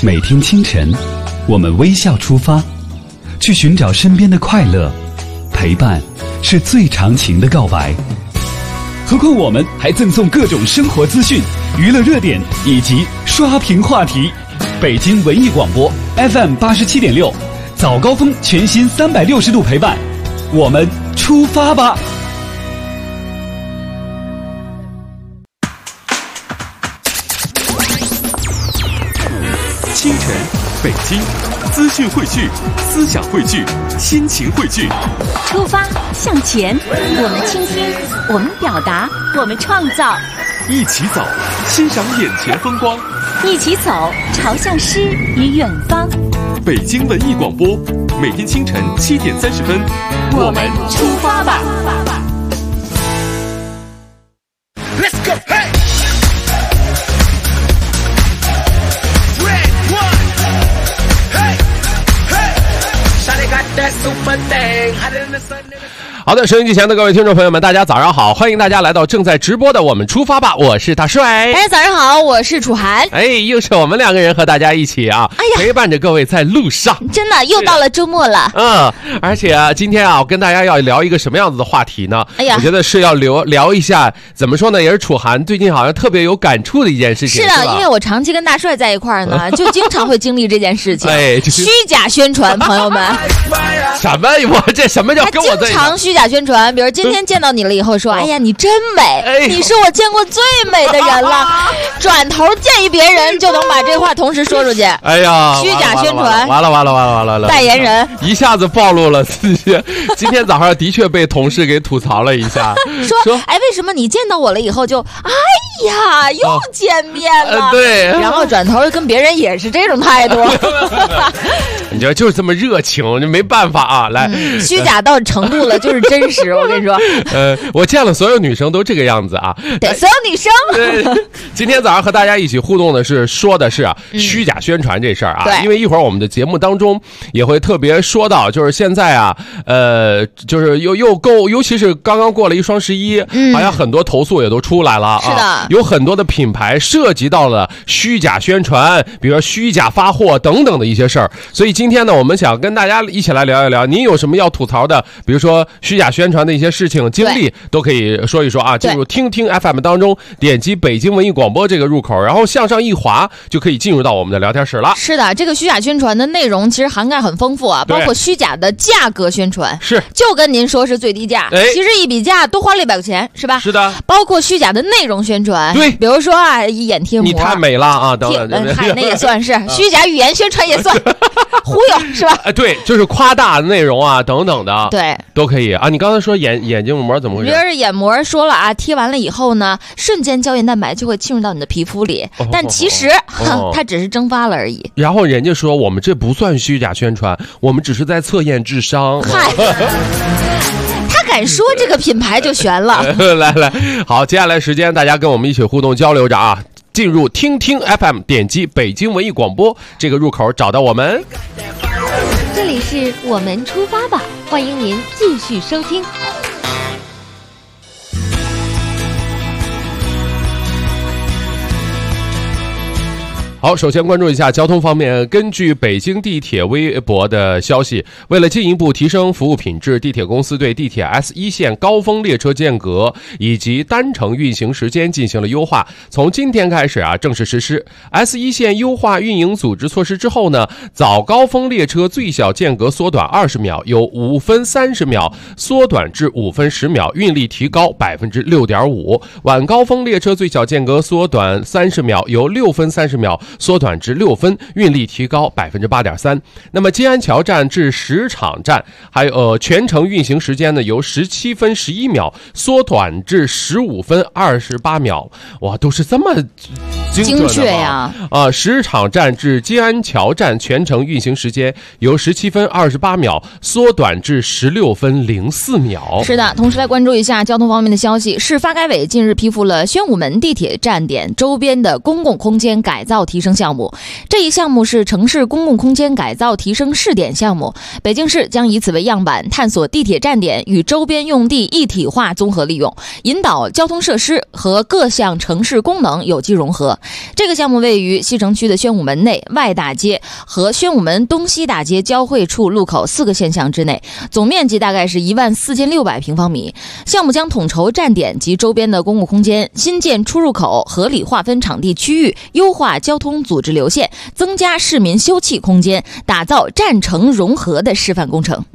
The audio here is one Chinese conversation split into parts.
每天清晨，我们微笑出发，去寻找身边的快乐。陪伴是最长情的告白。何况我们还赠送各种生活资讯、娱乐热点以及刷屏话题。北京文艺广播 FM 87.6，早高峰全新360度陪伴，我们出发吧！ 清晨，北京，资讯汇聚，思想汇聚，心情汇聚。 出发向前，我们倾听，我们表达，我们创造。 一起走，欣赏眼前风光。 一起走，朝向诗与远方。 北京文艺广播，每天清晨7点30分， 我们出发吧。 Let's go, hey! That super thing, hot in the sun. 好的，收音机前的各位听众朋友们，大家早上好，欢迎大家来到正在直播的我们出发吧，我是大帅。 哎，早上好，我是楚涵。 哎，又是我们两个人和大家一起啊，陪伴着各位在路上。 真的又到了周末了。 而且今天啊，我跟大家要聊一个什么样子的话题呢？ 哎呀， 我觉得是要聊一下，怎么说呢，也是楚涵最近好像特别有感触的一件事情。 是的，因为我长期跟大帅在一块儿呢，就经常会经历这件事情。 哎， 虚假宣传，朋友们。 什么？我这什么叫跟我在？ 他经常虚假宣传，比如今天见到你了以后说，哎呀，你真美，你是我见过最美的人了。转头见一别人就能把这话同时说出去。哎呀，虚假宣传， 完了！ 代言人一下子暴露了自己。今天早上的确被同事给吐槽了一下， 说，哎，为什么你见到我了以后就，哎呀，又见面了？ 对， 然后转头跟别人也是这种态度。 你知道就是这么热情，就没办法啊。来， 虚假到程度了，就是真实。我跟你说， 我见了所有女生都这个样子啊。 对，所有女生。 对，今天早上和大家一起互动的是说的是虚假宣传这事儿啊。 对， 因为一会儿我们的节目当中也会特别说到，就是现在啊，就是尤其是刚刚过了一双11，好像很多投诉也都出来了啊。 是的， 有很多的品牌涉及到了虚假宣传，比如说虚假发货等等的一些事儿。所以今天呢，我们想跟大家一起来聊一聊，您有什么要吐槽的，比如说虚假宣传的一些事情经历，都可以说一说啊。进入听听 FM 当中，点击北京文艺广播这个入口，然后向上一滑，就可以进入到我们的聊天室了。 是的，这个虚假宣传的内容其实涵盖很丰富啊，包括虚假的价格宣传， 是就跟您说是最低价，其实一比价多花了100块钱，是吧？ 是的， 包括虚假的内容宣传， 对， 比如说啊，一眼贴膜， 你太美了啊，等等， 那也算是虚假语言宣传也算。忽悠是吧？ 对，就是夸大的内容啊，等等的， 对， 都可以啊。你刚才说眼睛膜怎么回事？ 比如眼膜说了啊，贴完了以后呢，瞬间胶原蛋白就会侵入到你的皮肤里，但其实它只是蒸发了而已。 然后人家说我们这不算虚假宣传，我们只是在测验智商。 嗨。他敢说这个品牌就悬了。 来，好，接下来时间大家跟我们一起互动交流着啊。进入听听 FM， 点击北京文艺广播这个入口找到我们。 这里是我们出发吧，欢迎您继续收听。 好，首先关注一下交通方面。根据北京地铁微博的消息，为了进一步提升服务品质，地铁公司对地铁 S1 线高峰列车间隔以及单程运行时间进行了优化。从今天开始啊，正式实施 S1 线优化运营组织措施之后呢，早高峰列车最小间隔缩短20秒，由5分30秒缩短至5分10秒，运力提高 6.5%。晚高峰列车最小间隔缩短30秒，由6分30秒缩短至6分，运力提高 8.3%。那么金安桥站至石场站还有全程运行时间呢，由17分11秒缩短至15分28秒。哇，都是这么精确呀！ 石场站至金安桥站全程运行时间由17分28秒缩短至16分04秒。 是的，同时来关注一下交通方面的消息。市发改委近日批复了宣武门地铁站点周边的公共空间改造提升升项目。这一项目是城市公共空间改造提升试点项目，北京市将以此为样板，探索地铁站点与周边用地一体化综合利用，引导交通设施和各项城市功能有机融合。这个项目位于西城区的宣武门内外大街和宣武门东西大街交汇处路口4个线巷之内，总面积大概是14600平方米。项目将统筹站点及周边的公共空间，新建出入口，合理划分场地区域，优化交通组织流线，增加市民休憩空间，打造站城融合的示范工程。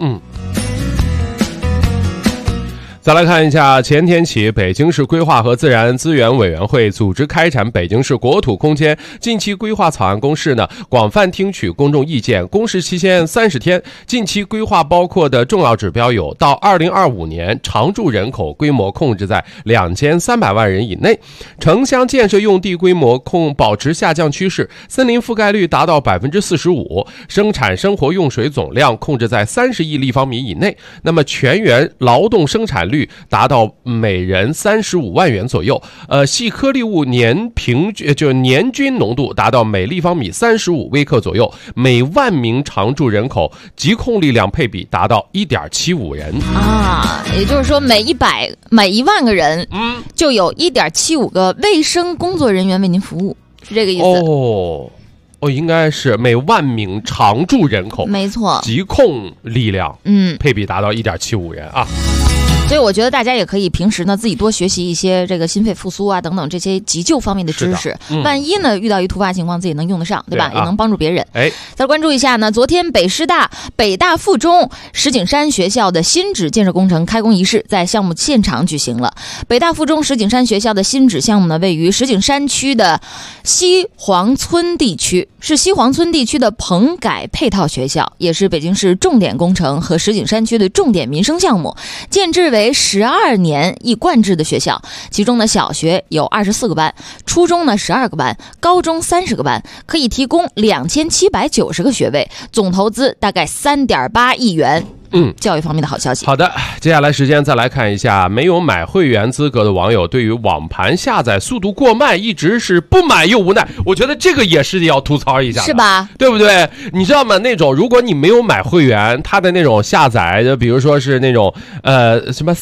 再来看一下，前天起，北京市规划和自然资源委员会组织开展北京市国土空间近期规划草案公示呢，广泛听取公众意见。公示期限30天，近期规划包括的重要指标有：到2025年，常住人口规模控制在2300万人以内，城乡建设用地规模保持下降趋势，森林覆盖率达到45%，生产生活用水总量控制在30亿立方米以内。那么全员劳动生产率达到每人35万元左右，细颗粒物年均浓度达到每立方米35微克左右，每万名常住人口疾控力量配比达到1.75人啊，也就是说每1万个人，就有1.75个卫生工作人员为您服务，是这个意思。 应该是每万名常住人口， 没错， 疾控力量配比达到1.75人啊。 所以我觉得大家也可以平时呢自己多学习一些这个心肺复苏啊等等这些急救方面的知识，万一呢遇到一突发情况自己能用得上，对吧？也能帮助别人。再关注一下呢，昨天北师大北大附中石景山学校的新址建设工程开工仪式在项目现场举行了。北大附中石景山学校的新址项目呢，位于石景山区的西黄村地区，是西黄村地区的棚改配套学校，也是北京市重点工程和石景山区的重点民生项目，建制为12年一贯制的学校，其中呢小学有24个班，初中呢12个班，高中30个班，可以提供2790个学位，总投资大概3.8亿元。教育方面的好消息。 好的，接下来时间再来看一下，没有买会员资格的网友对于网盘下载速度过慢一直是不满又无奈。我觉得这个也是要吐槽一下的， 是吧？ 对不对？你知道吗？那种如果你没有买会员，它的那种下载，就比如说是那种什么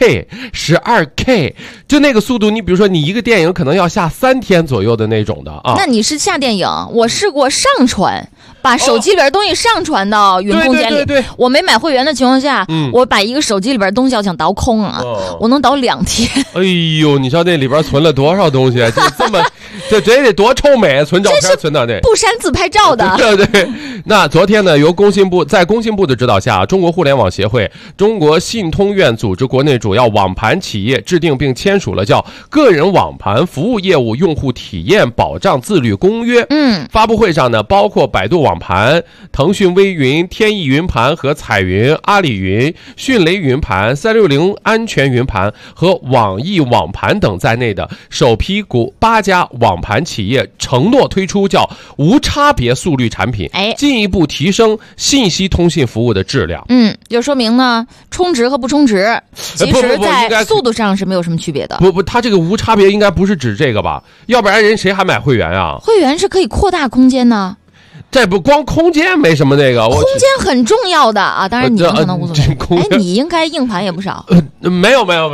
3K、12K， 就那个速度，你比如说你一个电影可能要下3天左右的那种的啊。 那你是下电影，我试过上传。把手机里边东西上传到云空间里， 对， 我没买会员的情况下，我把一个手机里边东西要想导空啊，我能导2天。 哎呦，你知道那里边存了多少东西？就这么，这得多臭美，存照片存到那， 不删自拍照的。 对。那昨天呢，由工信部的指导下，中国互联网协会、中国信通院组织国内主要网盘企业制定并签署了叫《个人网盘服务业务用户体验保障自律公约》。发布会上呢，包括百度网盘、腾讯微云、天翼云盘和彩云、阿里云、迅雷云盘、360安全云盘和网易网盘等在内的首批8家网盘企业承诺推出叫无差别速率产品，进一步提升信息通信服务的质量。 就说明呢，充值和不充值其实在速度上是没有什么区别的。 不，它这个无差别应该不是指这个吧？要不然人谁还买会员啊？会员是可以扩大空间呢。 这不光空间没什么那个， 空间很重要的啊！当然你可能无所谓。你应该硬盘也不少。 没有，我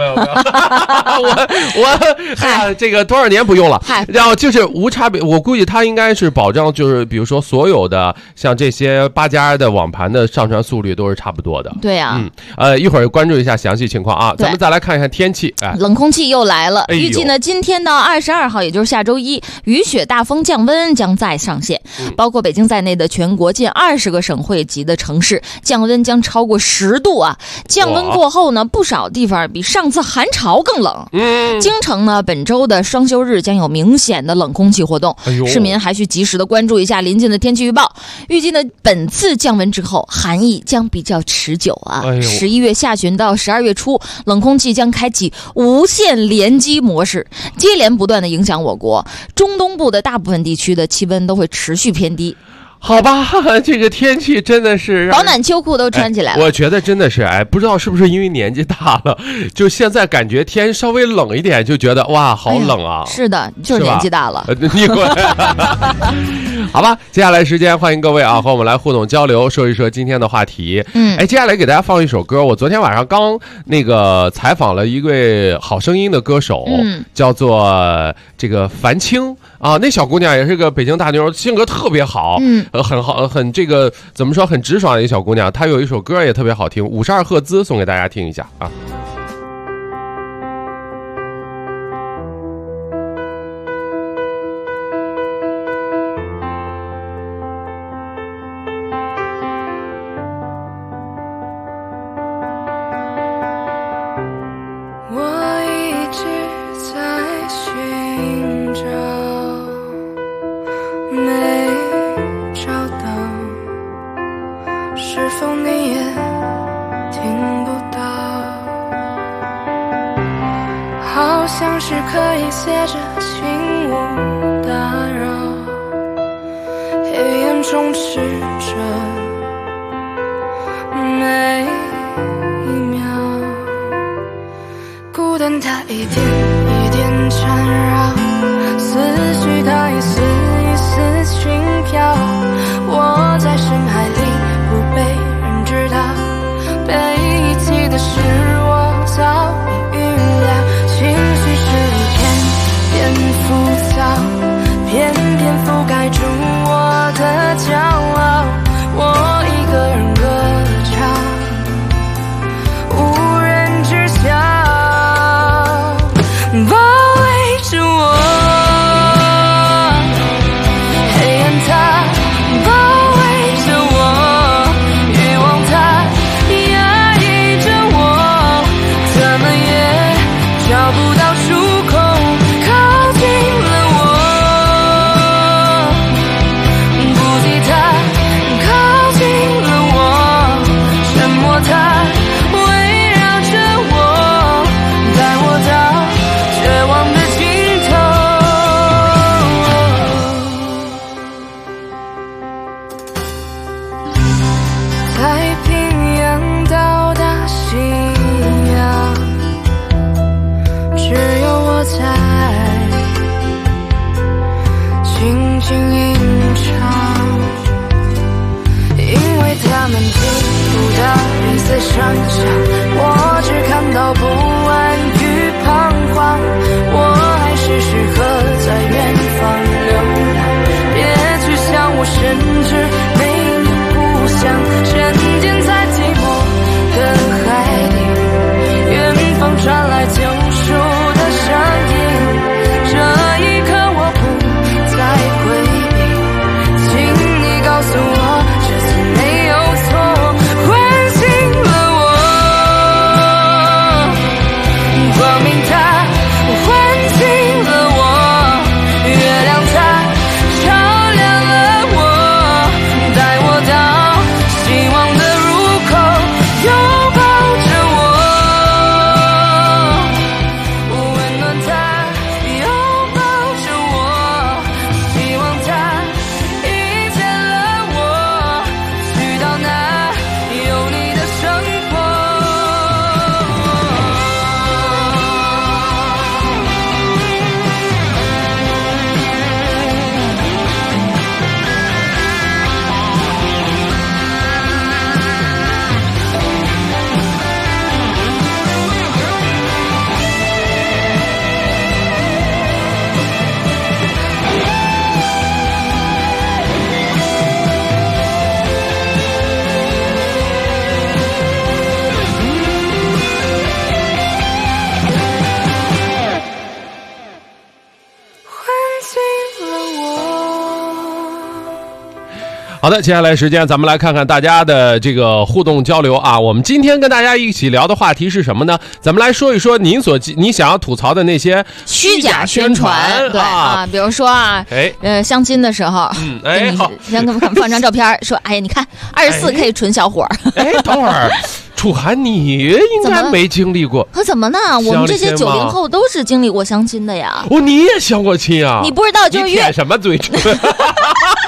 这个多少年不用了。然后就是无差别，我估计它应该是保障，就是比如说所有的像这些8家的网盘的上传速率都是差不多的。 对呀。 一会儿关注一下详细情况啊。咱们再来看一看天气。 冷空气又来了，预计呢今天到22号，也就是下周一，雨雪大风降温将再上线，包括北京在内的全国近20个省会级的城市，降温将超过10度啊！降温过后呢，不少地方比上次寒潮更冷。京城呢，本周的双休日将有明显的冷空气活动，市民还需及时的关注一下临近的天气预报。预计呢，本次降温之后，寒意将比较持久啊。11月下旬到12月初，冷空气将开启无限连击模式，接连不断的影响我国中东部的大部分地区的气温都会持续偏低。 好吧，这个天气真的是保暖秋裤都穿起来了。 我觉得真的是，不知道是不是因为年纪大了，就现在感觉天稍微冷一点，就觉得哇，好冷啊！ 是的，就是年纪大了。 你滚！好吧，接下来时间欢迎各位啊，和我们来互动交流，说一说今天的话题。接下来给大家放一首歌。我昨天晚上刚采访了一位好声音的歌手，叫做这个樊青啊，那小姑娘也是个北京大妞，性格特别好，很好，很这个怎么说，很直爽的一小姑娘。她有一首歌也特别好听，52赫兹送给大家听一下啊。 像是可以写着请勿打扰，黑暗充斥着每一秒，孤单它一点一点缠绕，思绪它一丝一丝轻飘，我在深海里不被人知道，被遗弃的是我早已预料，情绪是一片片浮躁，偏偏覆盖住我的骄傲，我一个人歌唱，无人知晓，包围着我，黑暗它包围着我，欲望它压抑着我，怎么也找不到出口，靠近了我，不计它靠近了我，沉默它围绕着我，带我到绝望的尽头。太平洋到达夕阳，只有我在静静吟唱，因为他们听不到彼此声响，我只看到不安与彷徨，我还是适合在远方流浪，别去想我甚至没有故乡，沉浸在寂寞的海底，远方传来救赎的声音，这一刻我不再回避，请你告诉我这次没有错，唤醒了我，光明它唤醒了我，月亮它照亮了我，带我到希望的入口，拥抱着我，温暖它拥抱着我，希望它遇见了我，去到那有你的生活。 好的，接下来时间咱们来看看大家的这个互动交流啊。我们今天跟大家一起聊的话题是什么呢？咱们来说一说你想要吐槽的那些虚假宣传，对啊，比如说啊，相亲的时候，好，先给我们放张照片，说，哎呀，你看24K 纯小伙， 等会儿。楚涵，你应该没经历过。 可怎么呢？我们这些90后都是经历过相亲的呀。 你也相过亲啊？ 你不知道，就是你舔什么嘴唇？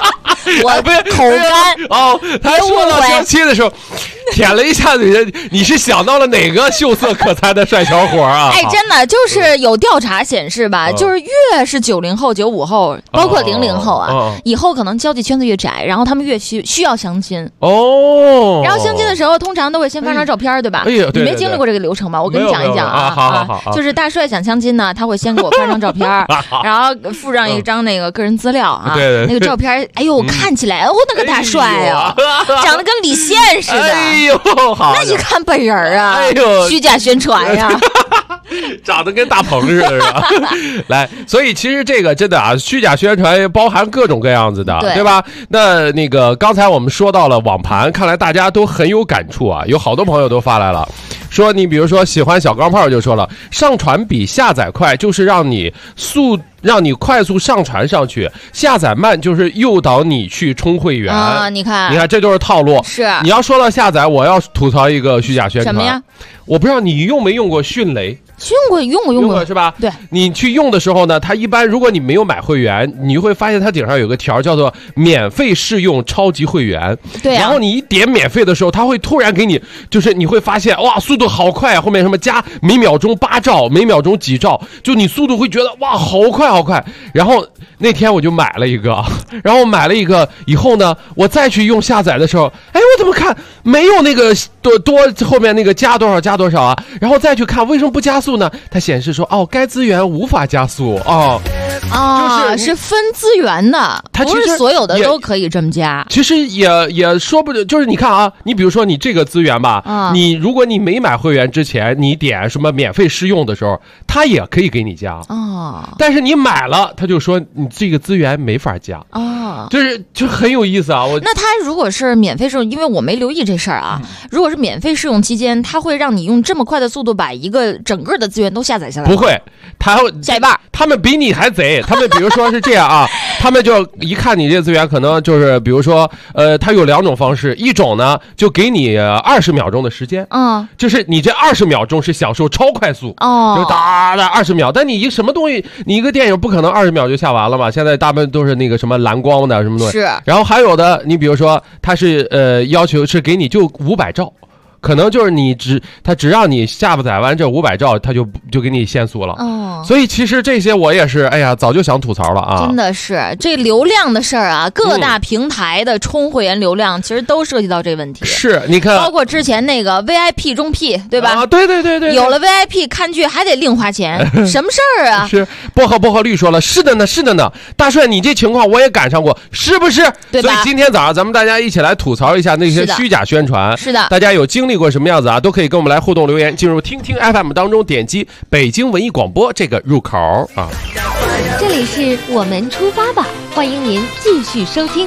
我口干哦。他说到相亲的时候，舔了一下子，你是想到了哪个秀色可餐的帅小伙啊？ 哎，真的就是有调查显示吧，就是越是90后、95后，包括00后啊，以后可能交际圈子越窄，然后他们越需要相亲哦。然后相亲的时候，通常都会先发张照片，对吧？ 哎呀， 你没经历过这个流程吧？我跟你讲一讲啊。 好， 就是大帅想相亲呢，他会先给我发张照片，然后附上一张那个个人资料啊。 对， 那个照片，哎呦，看起来那个大帅啊，长得跟李现似的。 哎呦，好， 那一看本人啊， 哎呦， 虚假宣传呀。 长得跟大鹏似的，是吧？来，所以其实这个真的啊，虚假宣传包含各种各样子的，对吧？那个刚才我们说到了网盘，看来大家都很有感触啊，有好多朋友都发来了。说你比如说喜欢小钢炮就说了，上传比下载快就是让你快速上传上去，下载慢就是诱导你去充会员啊！你看这都是套路。 是你要说到下载，我要吐槽一个虚假宣传。 什么呀？ 我不知道你用没用过迅雷。用过是吧？ 对， 你去用的时候呢，它一般如果你没有买会员，你会发现它顶上有个条叫做免费试用超级会员。 对、 然后你一点免费的时候，它会突然给你，就是你会发现哇，速度好快，后面什么加每秒钟8兆，每秒钟几兆，就你速度会觉得哇，好快。然后那天我就买了一个，然后买了一个以后呢，我再去用下载的时候，哎，我怎么看没有那个多后面那个加多少啊？然后再去看为什么不加速呢？它显示说该资源无法加速是分资源的，它不是所有的都可以这么加。 其实也说不，就是你看啊，你比如说你这个资源吧，你如果你没买会员之前，你点什么免费试用的时候，它也可以给你加但是你买了，他就说你这个资源没法加就很有意思啊。 那他如果是免费试用，因为我没留意这事儿啊，如果是免费试用期间，他会让你用这么快的速度把一个整个的资源都下载下来？ 不会，他下一半， 他们比你还贼。他们比如说是这样啊，他们就一看你这资源，可能就是比如说他有2种方式，一种呢就给你20秒钟的时间，就是你这20秒钟是享受超快速就哒20秒，但你一什么东西，你一个电影不可能20秒就下完了嘛，现在大部分都是那个什么蓝光的什么东西， 是。 然后还有的，你比如说他是要求是给你就500兆。可能就是他只让你下载完这500兆，他就给你限速了。所以其实这些我也是，哎呀，早就想吐槽了啊！ 真的是这流量的事儿啊，各大平台的充会员流量其实都涉及到这个问题。 是，你看， 包括之前那个 VIP 中 P， 对吧？ 对， 有了 VIP 看剧还得另花钱，什么事儿啊？ 是薄荷绿说了，是的呢。大帅，你这情况我也赶上过，是不是？ 对吧？ 所以今天早上咱们大家一起来吐槽一下那些虚假宣传。 是的， 大家有经历过什么样子啊？都可以跟我们来互动留言，进入听听 FM 当中，点击北京文艺广播这个入口啊。 这里是我们出发吧，欢迎您继续收听。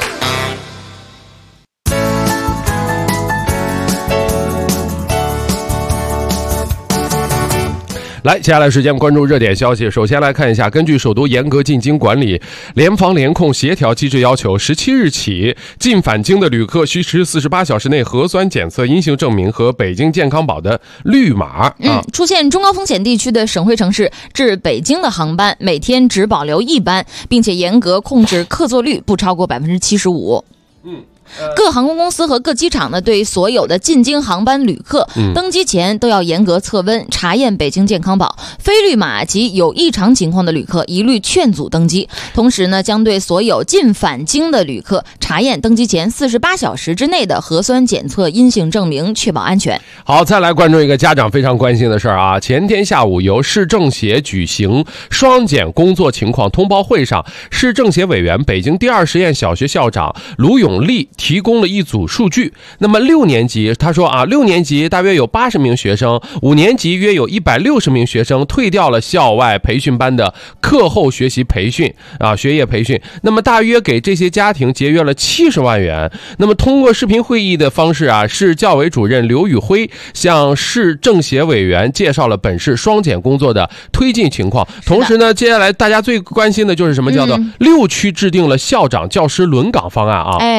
来，接下来时间关注热点消息。首先来看一下，根据首都严格进京管理联防联控协调机制要求，17日起，进返京的旅客需持48小时内核酸检测阴性证明和北京健康宝的绿码。 出现中高风险地区的省会城市至北京的航班，每天只保留1班，并且严格控制客座率不超过75%。各航空公司和各机场呢，对所有的进京航班旅客，登机前都要严格测温，查验北京健康宝，非绿码及有异常情况的旅客一律劝阻登机。同时呢，将对所有进返京的旅客查验登机前48小时之内的核酸检测阴性证明，确保安全。 好，再来关注一个家长非常关心的事儿啊！前天下午由市政协举行双检工作情况通报会上，市政协委员、北京第2实验小学校长卢永利提供了一组数据。那么6年级，他说6年级大约有80名学生，5年级约有160名学生退掉了校外培训班的课后学习培训学业培训。那么大约给这些家庭节约了70万元。那么通过视频会议的方式市教委主任刘宇辉向市政协委员介绍了本市双检工作的推进情况。同时呢，接下来大家最关心的就是什么叫做6区制定了校长教师轮岗方案啊！ 对，我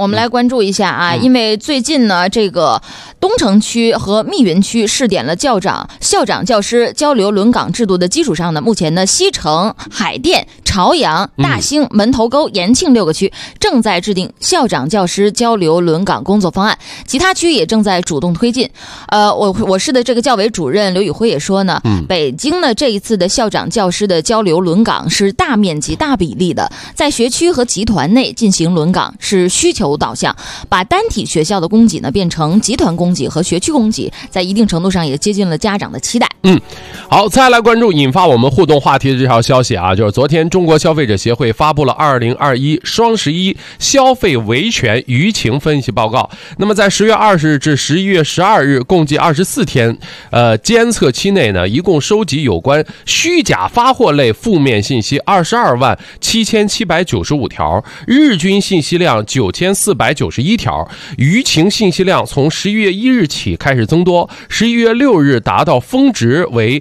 我们来关注一下啊，因为最近呢，这个东城区和密云区试点了校长、教师交流轮岗制度的基础上呢，目前呢，西城、海淀、朝阳、大兴、门头沟、延庆6个区正在制定校长、教师交流轮岗工作方案，其他区也正在主动推进。我市的这个教委主任刘宇辉也说呢，北京呢这一次的校长、教师的交流轮岗是大面积、大比例的，在学区和集团内进行轮岗，是需求导向，把单体学校的供给呢变成集团供给和学区供给，在一定程度上也接近了家长的期待。 好，再来关注引发我们互动话题的这条消息啊，就是昨天中国消费者协会发布了2021双11消费维权舆情分析报告。那么在10月20日至11月12日共计24天监测期内呢，一共收集有关虚假发货类负面信息22万7795条，日均信息量9491条，舆情信息量从11月1日起开始增多，11月6日达到峰值为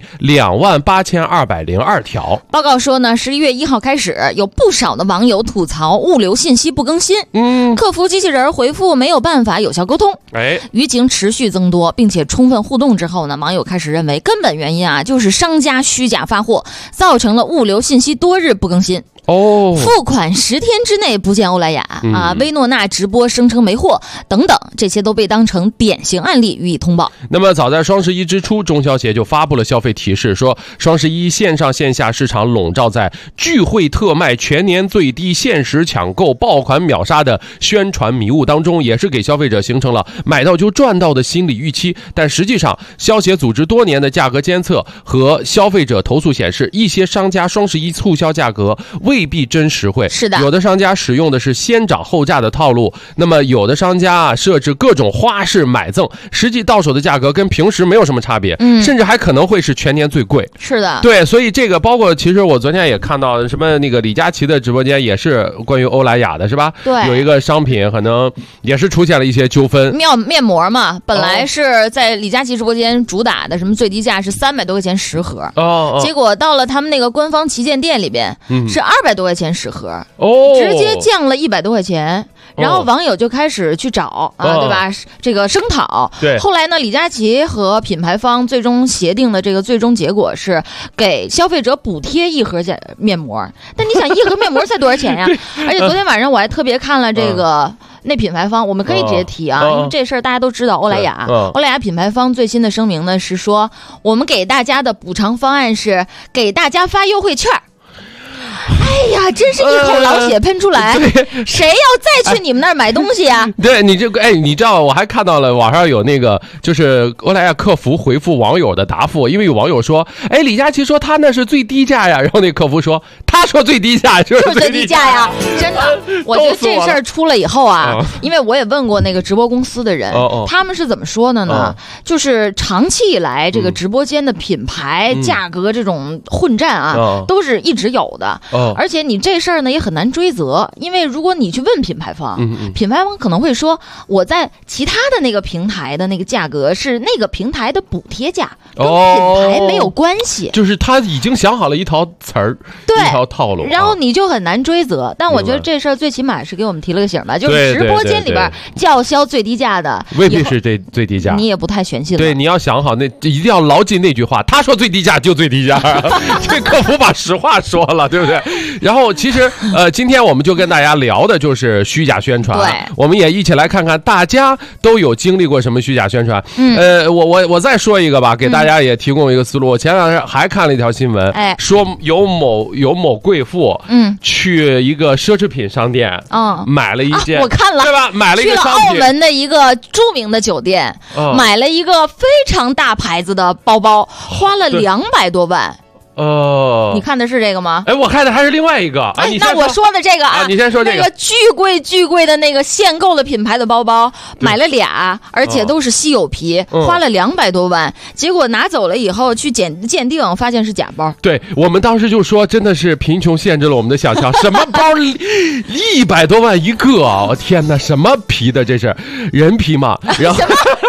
28202条。 报告说呢，11月1号开始，有不少的网友吐槽物流信息不更新，客服机器人回复没有办法有效沟通，舆情持续增多，并且充分互动之后呢，网友开始认为根本原因啊，就是商家虚假发货，造成了物流信息多日不更新。付款10天之内不见欧莱雅啊，薇诺娜直播声称没货等等，这些都被当成典型案例予以通报。 那么早在双11之初，中消协就发布了消费提示，说双11线上线下市场笼罩在聚会特卖、全年最低、限时抢购、爆款秒杀的宣传迷雾当中，也是给消费者形成了买到就赚到的心理预期。但实际上，消协组织多年的价格监测和消费者投诉显示，一些商家双11促销价格未必真实惠， 是的， 有的商家使用的是先涨后价的套路，那么有的商家设置各种花式买赠，实际到手的价格跟平时没有什么差别，甚至还可能会是全年最贵。 是的， 对，所以这个包括其实我昨天也看到什么那个李佳琦的直播间也是关于欧莱雅的，是吧？ 对， 有一个商品可能也是出现了一些纠纷。 面膜嘛，本来是在李佳琦直播间主打的什么最低价是300多块钱10盒，结果到了他们那个官方旗舰店里边是200多块钱10盒，直接降了100多块钱。然后网友就开始去找对吧？这个声讨。 对。 后来呢，李佳琦和品牌方最终协定的这个最终结果是给消费者补贴1盒面膜。但你想1盒面膜才多少钱呀？而且昨天晚上我还特别看了这个。那品牌方我们可以直接提啊，因为这事儿大家都知道。欧莱雅品牌方最新的声明呢是说，我们给大家的补偿方案是给大家发优惠券。哎呀，真是一口老血喷出来！谁要再去你们那儿买东西啊？ 对你这个，你知道，我还看到了网上有那个，就是欧莱雅客服回复网友的答复，因为有网友说，李佳琦说他那是最低价呀，然后那客服说，他说最低价就是最低价呀， 真的。我觉得这事儿出了以后啊，因为我也问过那个直播公司的人，他们是怎么说的呢？就是长期以来，这个直播间的品牌、价格这种混战啊，都是一直有的。而且你这事儿呢也很难追责，因为如果你去问品牌方，品牌方可能会说我在其他的那个平台的那个价格是那个平台的补贴价，跟品牌没有关系。 就是他已经想好了一套词儿，一套套路， 然后你就很难追责。但我觉得这事儿最起码是给我们提了个醒吧，就是直播间里边叫嚣最低价的未必是这最低价， 你也不太玄信了。 对，你要想好，那一定要牢记那句话，他说最低价就最低价，这客服把实话说了，对不对？然后其实今天我们就跟大家聊的就是虚假宣传， 对， 我们也一起来看看大家都有经历过什么虚假宣传。我再说一个吧，给大家也提供一个思路。我前两天还看了一条新闻，说有某贵妇去一个奢侈品商店买了一件， 我看了， 对吧？买了一个商品， 去了澳门的一个著名的酒店，买了一个非常大牌子的包包，花了200多万。你看的是这个吗？ 我看的还是另外一个啊。 那我说的这个你先说这个。 那个巨贵的那个限购的品牌的包包，买了俩，而且都是稀有皮，花了200多万。结果拿走了以后去鉴定，发现是假包。 对，我们当时就说，真的是贫穷限制了我们的想象。什么包100多万一个啊！天哪，什么皮的？这是人皮吗？然后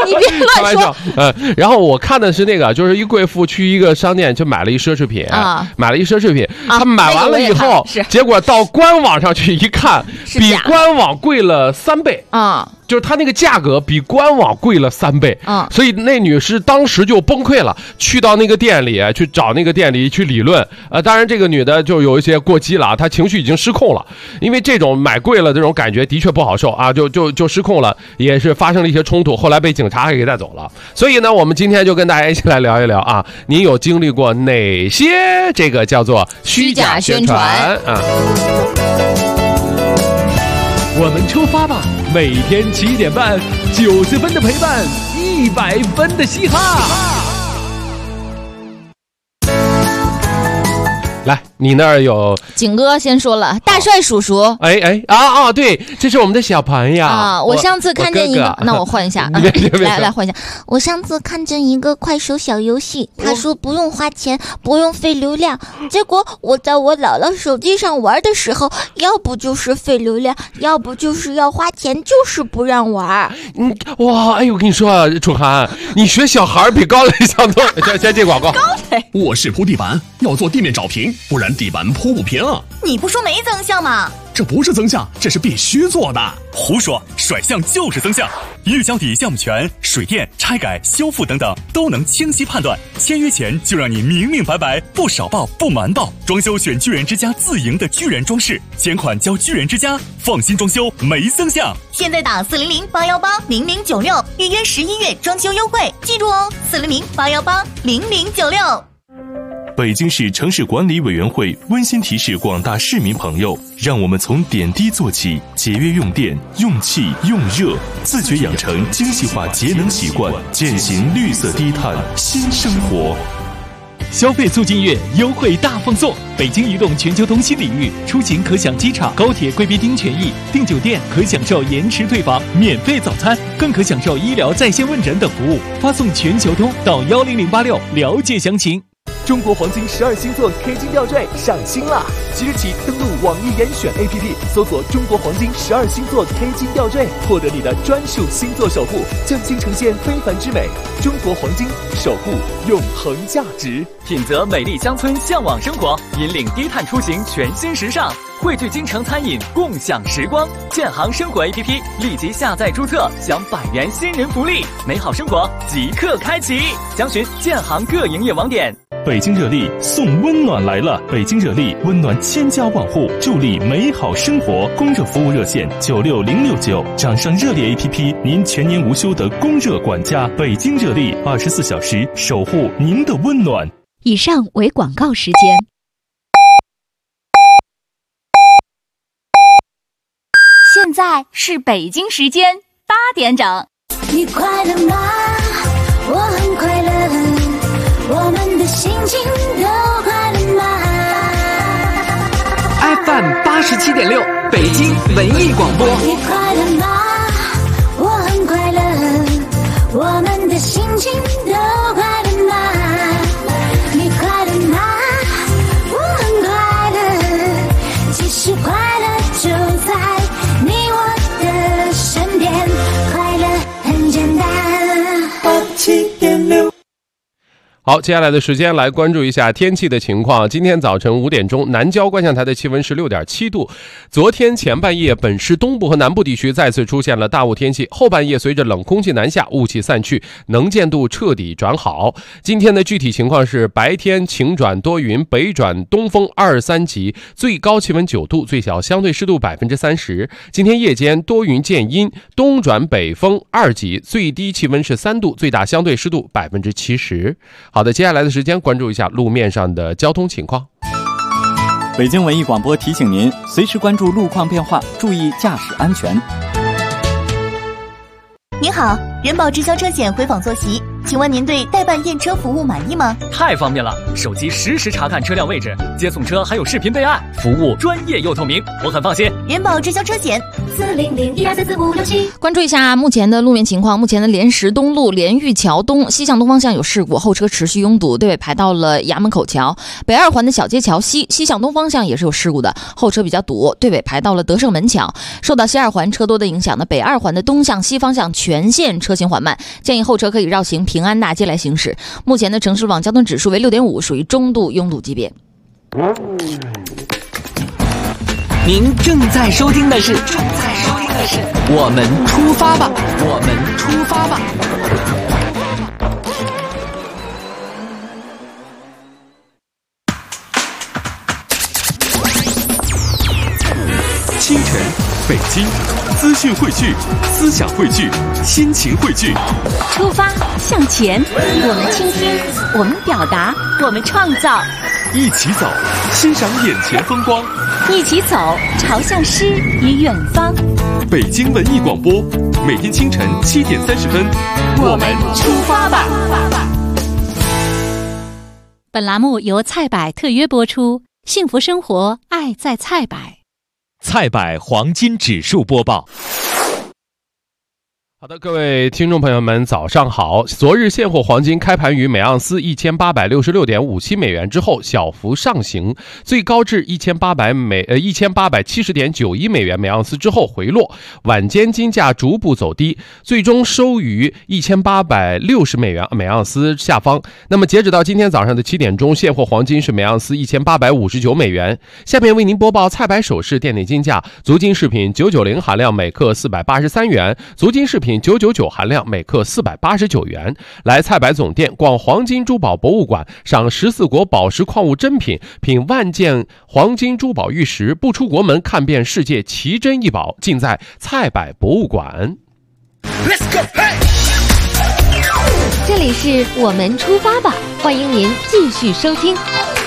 你别乱说。 然后我看的是那个，就是一贵妇去一个商店就买了一奢侈品买了一奢侈品，她买完了以后，结果到官网上去一看，比官网贵了3倍就是它那个价格比官网贵了3倍所以那女士当时就崩溃了，去到那个店里去找那个店里去理论。当然这个女的就有一些过激了，她情绪已经失控了，因为这种买贵了这种感觉的确不好受就失控了，也是发生了一些冲突，后来被警察给带走了。所以呢，我们今天就跟大家一起来聊一聊您有经历过哪些这个叫做虚假宣传我们出发吧！每天7点半，90分的陪伴，100分的嘻哈。 来，你那儿有景哥先说了，大帅叔叔， 对，这是我们的小朋友我上次看见一个，那我换一下来换一下。我上次看见一个快手小游戏，他说不用花钱，不用费流量，结果我在我姥姥手机上玩的时候，要不就是费流量，要不就是要花钱，就是不让玩。 哇，我跟你说啊，楚涵，你学小孩比高磊想多。先接广告。 高磊， 我是铺地板，要做地面找平，不然地板铺不平。 你不说没增项吗？ 这不是增项，这是必须做的。 胡说，甩项就是增项。预交底项目权、水电、拆改、修复等等都能清晰判断。签约前就让你明明白白，不少报不瞒报。装修选巨人之家自营的巨人装饰，钱款交巨人之家，放心装修没增项。 现在打400-818-0096预约11月装修优惠，记住哦，400-818-0096。 北京市城市管理委员会温馨提示广大市民朋友，让我们从点滴做起，节约用电、用气、用热，自觉养成精细化节能习惯，践行绿色低碳新生活。 消费促进月优惠大放送，北京移动全球通新领域，出行可享机场、高铁贵宾厅权益，订酒店可享受延迟退房、免费早餐，更可享受医疗在线问诊等服务。发送全球通到10086了解详情。中国黄金12星座 K 金吊坠上新了，即日起登录网易严选 APP， 搜索中国黄金12星座 K 金吊坠，获得你的专属星座守护，匠心呈现非凡之美。中国黄金，守护永恒价值， 品择美丽乡村向往生活，引领低碳出行全新时尚。汇聚京城餐饮，共享时光。建行生活 APP 立即下载注册，享100元新人福利，美好生活即刻开启。详询建行各营业网点。 北京热力送温暖来了，北京热力温暖千家万户，助力美好生活。供热服务热线96069，掌上热力 APP， 您全年无休的供热管家。北京热力24小时守护您的温暖。 以上为广告时间。 现在是北京时间8点整。 你快乐吗？我很快乐，我们的心情都快乐吗 ？FM 87.6，北京文艺广播。 你快乐吗？我很快乐，我们的心情都快乐吗？你快乐吗？我很快乐，其实快乐就在你我的身边，快乐很简单。87.6。 好，接下来的时间来关注一下天气的情况。今天早晨5点钟，南郊观象台的气温是6.7度。昨天前半夜，本市东部和南部地区再次出现了大雾天气，后半夜随着冷空气南下，雾气散去，能见度彻底转好。今天的具体情况是：白天晴转多云，北转东风2、3级，最高气温9度，最小相对湿度30%。今天夜间多云见阴，东转北风2级，最低气温是3度，最大相对湿度70%。好的，接下来的时间关注一下路面上的交通情况。 北京文艺广播提醒您，随时关注路况变化，注意驾驶安全。 您好，人保直销车险回访坐席，请问您对代办验车服务满意吗？ 太方便了，手机实时查看车辆位置，接送车还有视频备案，服务专业又透明，我很放心。 人保直销车险 400-1234-567。 关注一下目前的路面情况。目前的莲石东路莲玉桥东西向东方向有事故，后车持续拥堵，对尾排到了衙门口桥。北二环的小街桥西向东方向也是有事故的，后车比较堵，对尾排到了德胜门桥。受到西二环车多的影响呢，北二环的东向西方向全线车行缓慢，建议后车可以绕行平安大街来行驶。目前的城市网交通指数为6.5，属于中度拥堵级别。 您正在收听的是我们出发吧，我们出发吧。 清晨，北京，资讯汇聚，思想汇聚，心情汇聚。 出发向前，我们倾听，我们表达，我们创造。 一起走，欣赏眼前风光。 一起走，朝向诗与远方。 北京文艺广播，每天清晨7点30分，我们出发吧。 本栏目由菜百特约播出，幸福生活，爱在菜百。 菜百黄金指数播报。 好的，各位听众朋友们，早上好。昨日现货黄金开盘于每盎司1866.57美元之后小幅上行，最高至1870.91美元每盎司之后回落，晚间金价逐步走低，最终收于1860美元每盎司下方。那么截止到今天早上的7点钟，现货黄金是每盎司1859美元。下面为您播报菜百首饰店内金价：足金饰品990含量每克483元，足金饰品999含量每克489元。来菜百总店逛黄金珠宝博物馆，赏14国宝石矿物珍品，品万件黄金珠宝玉石，不出国门看遍世界奇珍异宝，尽在菜百博物馆。 Let's go, hey! 这里是我们出发吧，欢迎您继续收听。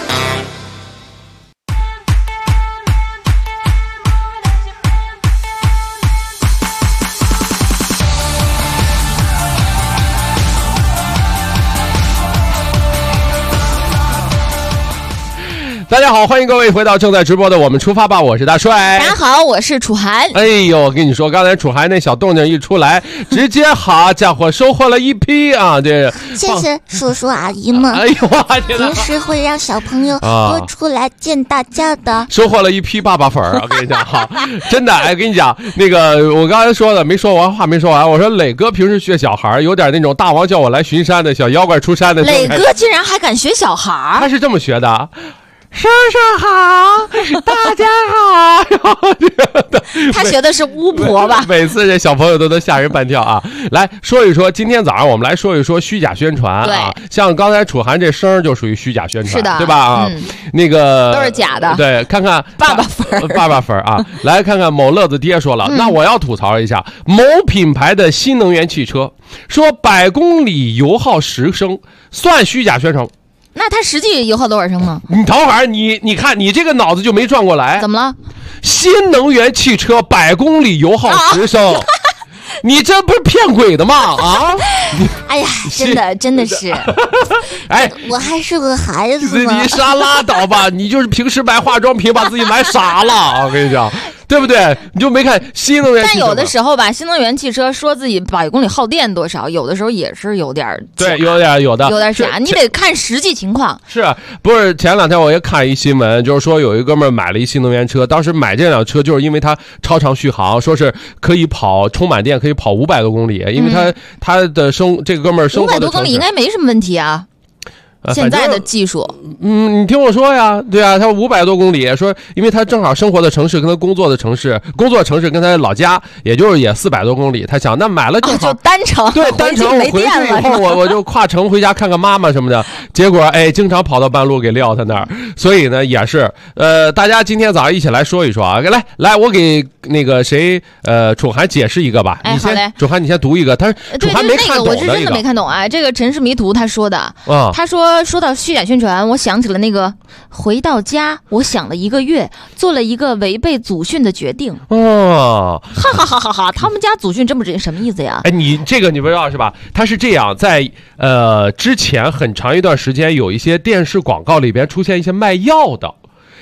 大家好，欢迎各位回到正在直播的我们出发吧，我是大帅。 大家好，我是楚涵。 哎呦，我跟你说，刚才楚涵那小动静一出来，直接好家伙收获了一批啊！这谢谢叔叔阿姨们。 哎呦我天哪！ 平时会让小朋友多出来见大家的。 收获了一批爸爸粉儿，我跟你讲哈，真的哎，跟你讲那个我刚才说的没说完，话没说完，我说磊哥平时学小孩有点那种大王叫我来巡山的小妖怪出山的。 磊哥竟然还敢学小孩？ 他是这么学的。叔叔好，大家好。 他学的是巫婆吧？ 每次这小朋友都能吓人半跳啊！来说一说，今天早上我们来说一说虚假宣传啊。像刚才楚涵这声就属于虚假宣传， 是的， 对吧？啊，那个都是假的。 对，看看爸爸粉， 爸爸粉啊！来看看某乐子爹说了，那我要吐槽一下某品牌的新能源汽车，说100公里油耗10升，算虚假宣传。 那它实际油耗多少升呢？ 你等会儿，你看你这个脑子就没转过来。 怎么了？ 新能源汽车100公里油耗10升，你这不是骗鬼的吗？啊！ 哎呀，真的是， 哎， 我还是个孩子呢。 你傻拉倒吧，你就是平时买化妆品把自己买傻了，我跟你讲。对不对？你就没看新能源汽车？ 但有的时候吧，新能源汽车说自己100公里耗电多少，有的时候也是有点对，有点假，你得看实际情况。 是不是？前两天我也看一新闻，就是说有一哥们儿买了一新能源车，当时买这辆车就是因为它超长续航，说是可以充满电可以跑500多公里，因为他的这个哥们儿生活的 500多公里应该没什么问题啊。现在的技术， 你听我说呀，对啊，他500多公里，说因为他正好生活的城市跟他工作城市跟他老家，也就是400多公里，他想那买了正好就单程， 对，单程我回去以后我就跨城回家看看妈妈什么的，结果经常跑到半路给撂他那儿，所以呢也是大家今天早上一起来说一说啊，来我给那个谁楚涵解释一个吧，你先，楚涵你先读一个，他楚涵没看懂的一个， 我是真的没看懂啊，这个陈氏迷途他说的，他说到虚假宣传，我想起了那个回到家，我想了1个月，做了一个违背祖训的决定。哈，他们家祖训这么什么意思呀？ 你这个你不知道是吧？他是这样，在之前很长一段时间，有一些电视广告里边出现一些卖药的。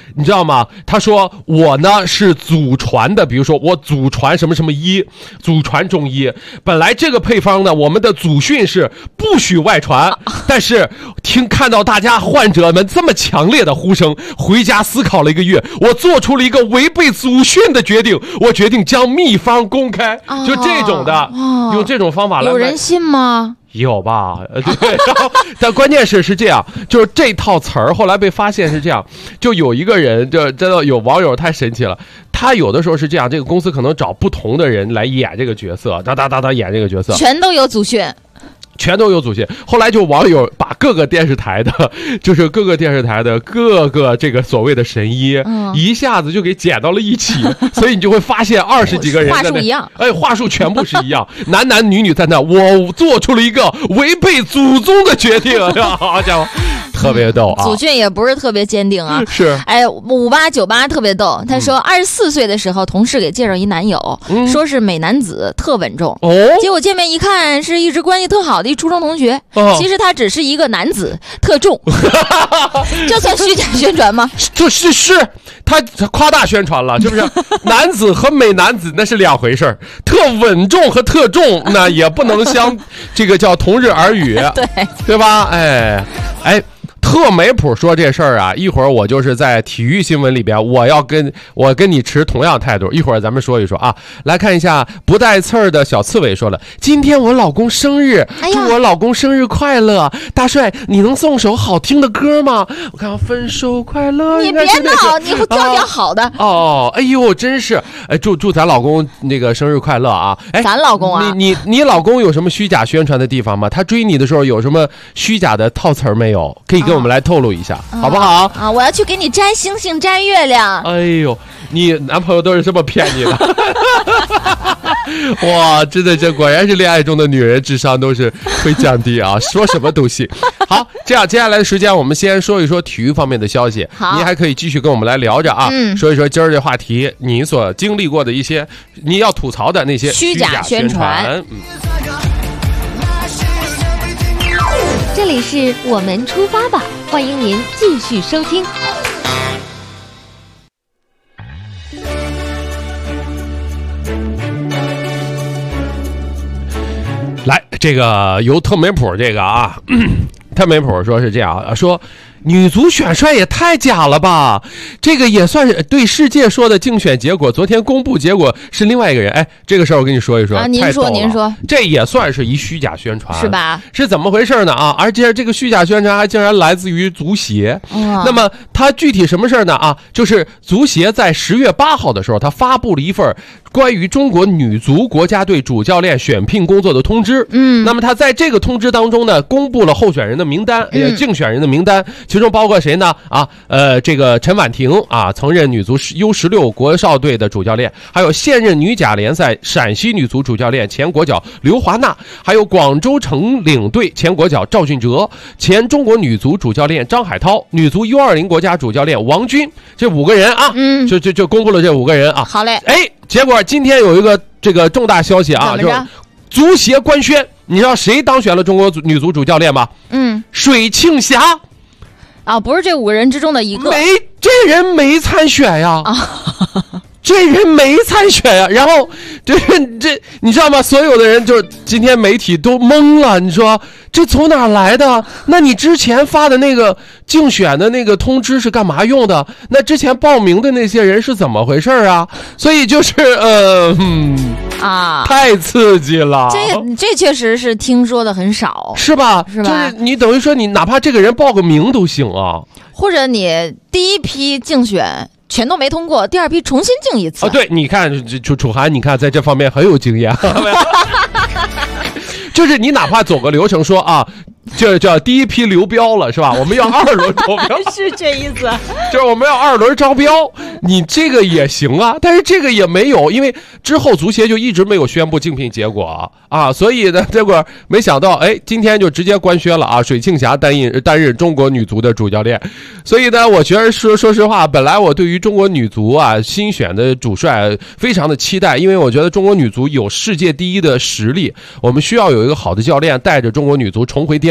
你知道吗？他说我呢是祖传的，比如说我祖传什么什么医，祖传中医。本来这个配方呢，我们的祖训是不许外传，但是看到大家患者们这么强烈的呼声，回家思考了1个月，我做出了一个违背祖训的决定，我决定将秘方公开，就这种的，用这种方法来。 有人信吗？ 有吧，对，然后但关键是这样，就是这套词儿后来被发现是这样，就有一个人，就真的有网友太神奇了，他有的时候是这样，这个公司可能找不同的人来演这个角色，哒演这个角色， 全都有祖训。 全都有祖训，后来就网友把各个电视台的，就是各个电视台的各个这个所谓的神医，一下子就给剪到了一起，所以你就会发现20几个人话术一样， 哎，话术全部是一样，男男女女在那，我做出了一个违背祖宗的决定，好家伙。特别逗啊！ 祖训也不是特别坚定啊。 是， 哎，5898特别逗。他说，24岁的时候，同事给介绍一男友，说是美男子，特稳重。哦，结果见面一看，是一直关系特好的一初中同学。哦，其实他只是一个男子，特重。这算虚假宣传吗？ 是，他夸大宣传了，是不是？男子和美男子那是两回事儿，特稳重和特重那也不能相这个叫同日而语，对吧？哎。特梅普说这事儿啊，一会儿我就是在体育新闻里边，我跟你持同样态度。一会儿咱们说一说啊，来看一下不带刺儿的小刺猬说了，今天我老公生日，祝我老公生日快乐。大帅，你能送首好听的歌吗？我看分手快乐。 你别闹，你会挑点好的。 哦，哎呦，真是，哎，祝咱老公那个生日快乐啊！哎， 咱老公啊， 你老公有什么虚假宣传的地方吗？他追你的时候有什么虚假的套词儿没有？可以跟我们来透露一下，好不好？ 啊，我要去给你摘星星摘月亮。 哎呦，你男朋友都是这么骗你的？哇，真的，这果然是恋爱中的女人智商都是会降低啊，说什么都信。好，这样接下来的时间我们先说一说体育方面的消息。 好， 您还可以继续跟我们来聊着啊，说一说今儿这话题，你所经历过的一些你要吐槽的那些虚假宣传。 这里是我们出发吧，欢迎您继续收听。 来，这个由特梅普这个啊，特梅普说是这样啊，说女足选帅也太假了吧，这个也算是对世界说的竞选结果，昨天公布结果是另外一个人。哎，这个事儿我跟你说一说啊， 您说， 这也算是一虚假宣传， 是吧？ 是怎么回事呢啊？而且这个虚假宣传还竟然来自于足协。那么它具体什么事呢啊？就是足协在10月8号的时候，他发布了一份关于中国女足国家队主教练选聘工作的通知。那么他在这个通知当中呢，公布了候选人的名单，竞选人的名单，其中包括谁呢？啊，这个陈婉婷啊，曾任女足U16国少队的主教练，还有现任女甲联赛陕西女足主教练前国脚刘华娜，还有广州城领队前国脚赵俊哲，前中国女足主教练张海涛，女足U20国家主教练王军，这5个人啊，就公布了这5个人啊。 好嘞， 哎，结果今天有一个这个重大消息啊，就是足协官宣，你知道谁当选了中国女足主教练吗？水庆霞。 啊，不是这5个人之中的一个， 这人没参选呀，这人没参选呀。然后这你知道吗？所有的人就是今天媒体都懵了，你说这从哪来的？那你之前发的那个竞选的那个通知是干嘛用的？那之前报名的那些人是怎么回事啊？所以就是太刺激了。 这确实是听说的很少， 是吧？就是你等于说你哪怕这个人报个名都行啊， 或者你第一批竞选全都没通过，第2批重新竞一次。 对，你看楚涵，你看在这方面很有经验。就是你哪怕走个流程说啊，这叫第一批流标了是吧？我们要2轮投标， 是这意思。 就是我们要2轮招标，你这个也行啊，但是这个也没有，因为之后足协就一直没有宣布竞聘结果啊，所以呢，结果没想到，哎，今天就直接官宣了啊，水庆霞担任中国女足的主教练。所以呢，我觉得说实话，本来我对于中国女足啊新选的主帅非常的期待，因为我觉得中国女足有世界第一的实力，我们需要有一个好的教练带着中国女足重回巅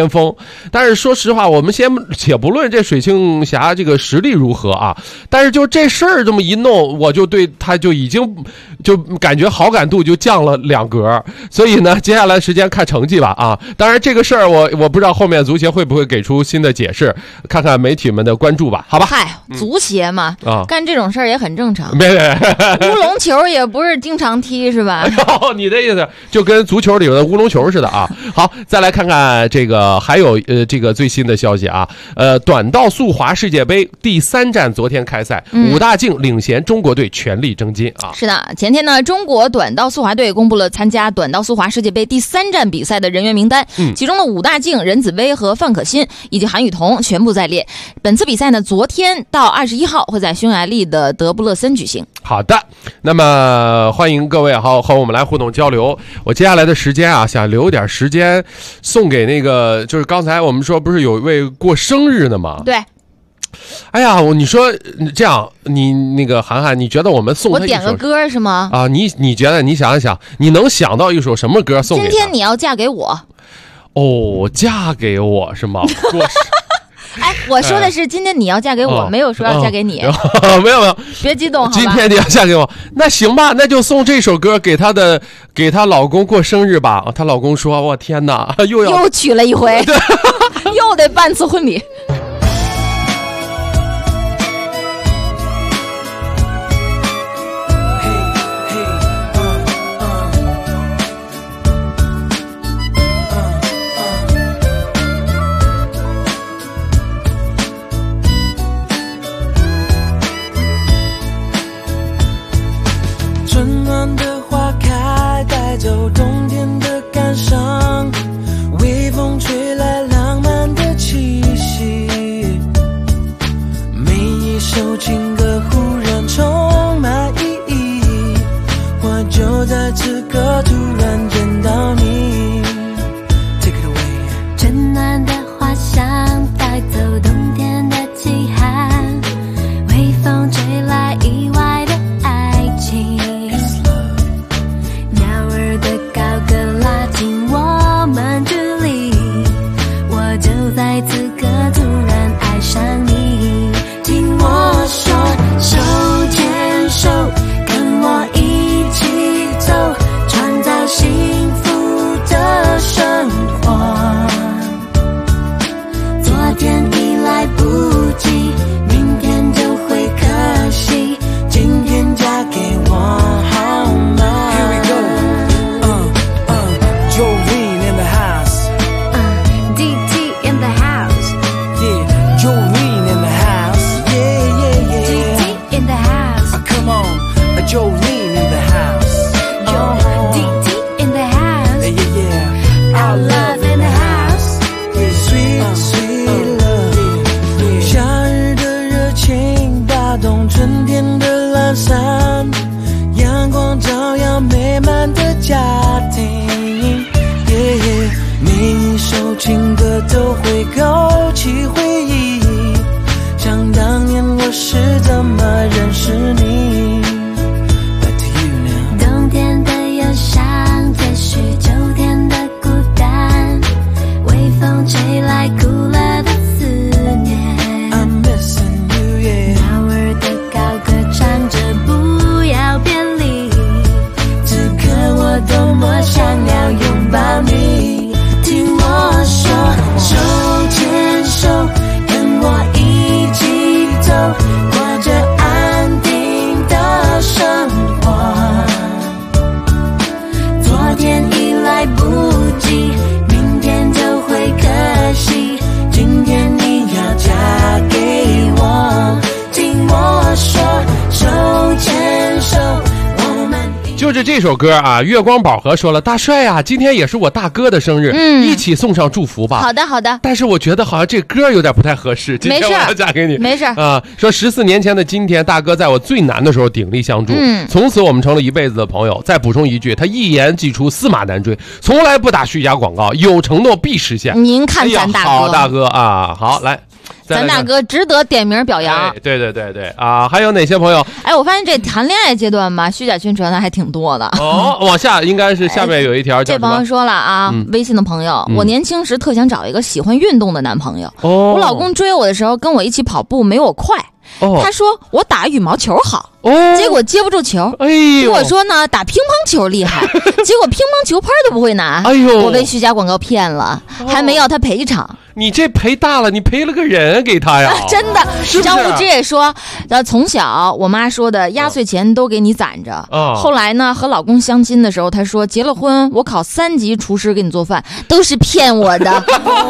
先锋。但是说实话，我们先且不论这水庆霞这个实力如何啊，但是就这事儿这么一弄，我就对他就已经就感觉好感度就降了2格。所以呢，接下来时间看成绩吧啊。当然这个事儿我不知道后面足协会不会给出新的解释，看看媒体们的关注吧，好吧？ 嗨，足协嘛，干这种事儿也很正常。 没乌龙球也不是经常踢是吧？ 你的意思就跟足球里的乌龙球似的啊。好，再来看看这个还有这个最新的消息啊。短道速滑世界杯第3站昨天开赛，武大靖领衔中国队全力争金啊。 是的，前天呢，中国短道速滑队公布了参加短道速滑世界杯第3站比赛的人员名单，其中的武大靖、任子威和范可新以及韩雨桐全部在列。本次比赛呢，昨天到21号会在匈牙利的德布勒森举行。 好的，那么欢迎各位和我们来互动交流。我接下来的时间啊，想留点时间送给那个，就是刚才我们说不是有一位过生日的吗？ 对。 哎呀，你说这样，你那个涵涵，你觉得我们送他一首， 我点个歌是吗？ 啊，你觉得你想一想，你能想到一首什么歌送给他？ 今天你要嫁给我。 哦，嫁给我是吗？ 哎，我说的是今天你要嫁给我，没有说要嫁给你。 没有， 别激动，好吧？ 今天你要嫁给我，那行吧，那就送这首歌给她老公过生日吧。她老公说：“我天哪，又娶了一回，又得办次婚礼。” 走冬天的感伤，微风吹来浪漫的气息，每一首情歌忽然充满意义，我就在此刻突然见到你。 Take it away。 春暖的花香带走冬天的凄寒，微风吹来意外的爱情，在此刻突然爱上你，听我说，手牵手，跟我一起走，创造幸福的生活。昨天已来不及，明天就会可惜，今天嫁给我好吗？ Here we go. Jolene in the house. DT in the house. Yeah, Jolene in the house. Yeah, yeah, yeah. DT in the house. Come on, Jolene in the house. DT in the house. Yeah, yeah. Our love in the house. Yeah, sweet, sweet love. 夏日的热情打动春天的懒散，阳光照耀美满的家庭。Yeah, yeah. 每一首情歌都会勾起回忆，想当年我是怎么认识你。 Back to you now。 冬天的忧伤，也许秋天的孤单，微风吹来哭了的思念。 I'm missing you, yeah。 鸟儿的高歌唱着不要别离， 此刻我多么想要拥抱你。 听我说，手牵手，跟我一起走，过着安定的生活。昨天已来不及，明天就会可惜，今天你要嫁给我。听我说，手牵手。 就是这首歌啊，月光宝盒说了，大帅啊，今天也是我大哥的生日，一起送上祝福吧。 好的，好的。 但是我觉得好像这歌有点不太合适。今天我要嫁给你， 没事啊。说14年前的今天，大哥在我最难的时候鼎力相助，从此我们成了一辈子的朋友。再补充一句，他一言既出，驷马难追，从来不打虚假广告，有承诺必实现。 您看咱大哥， 好大哥啊，好来。 咱大哥值得点名表扬。 对啊，还有哪些朋友？ 哎，我发现这谈恋爱阶段吧，虚假宣传的还挺多的。 哦，往下应该是下面有一条， 这朋友说了啊，微信的朋友，我年轻时特想找一个喜欢运动的男朋友。我老公追我的时候跟我一起跑步没我快。他说我打羽毛球好，结果接不住球。跟我说呢打乒乓球厉害，结果乒乓球拍都不会拿。我被虚假广告骗了，还没要他赔偿。 你这赔大了，你赔了个人给他呀！ 真的，张无之也说，从小我妈说的压岁钱都给你攒着。后来呢，和老公相亲的时候，她说结了婚，我考3级厨师给你做饭，都是骗我的。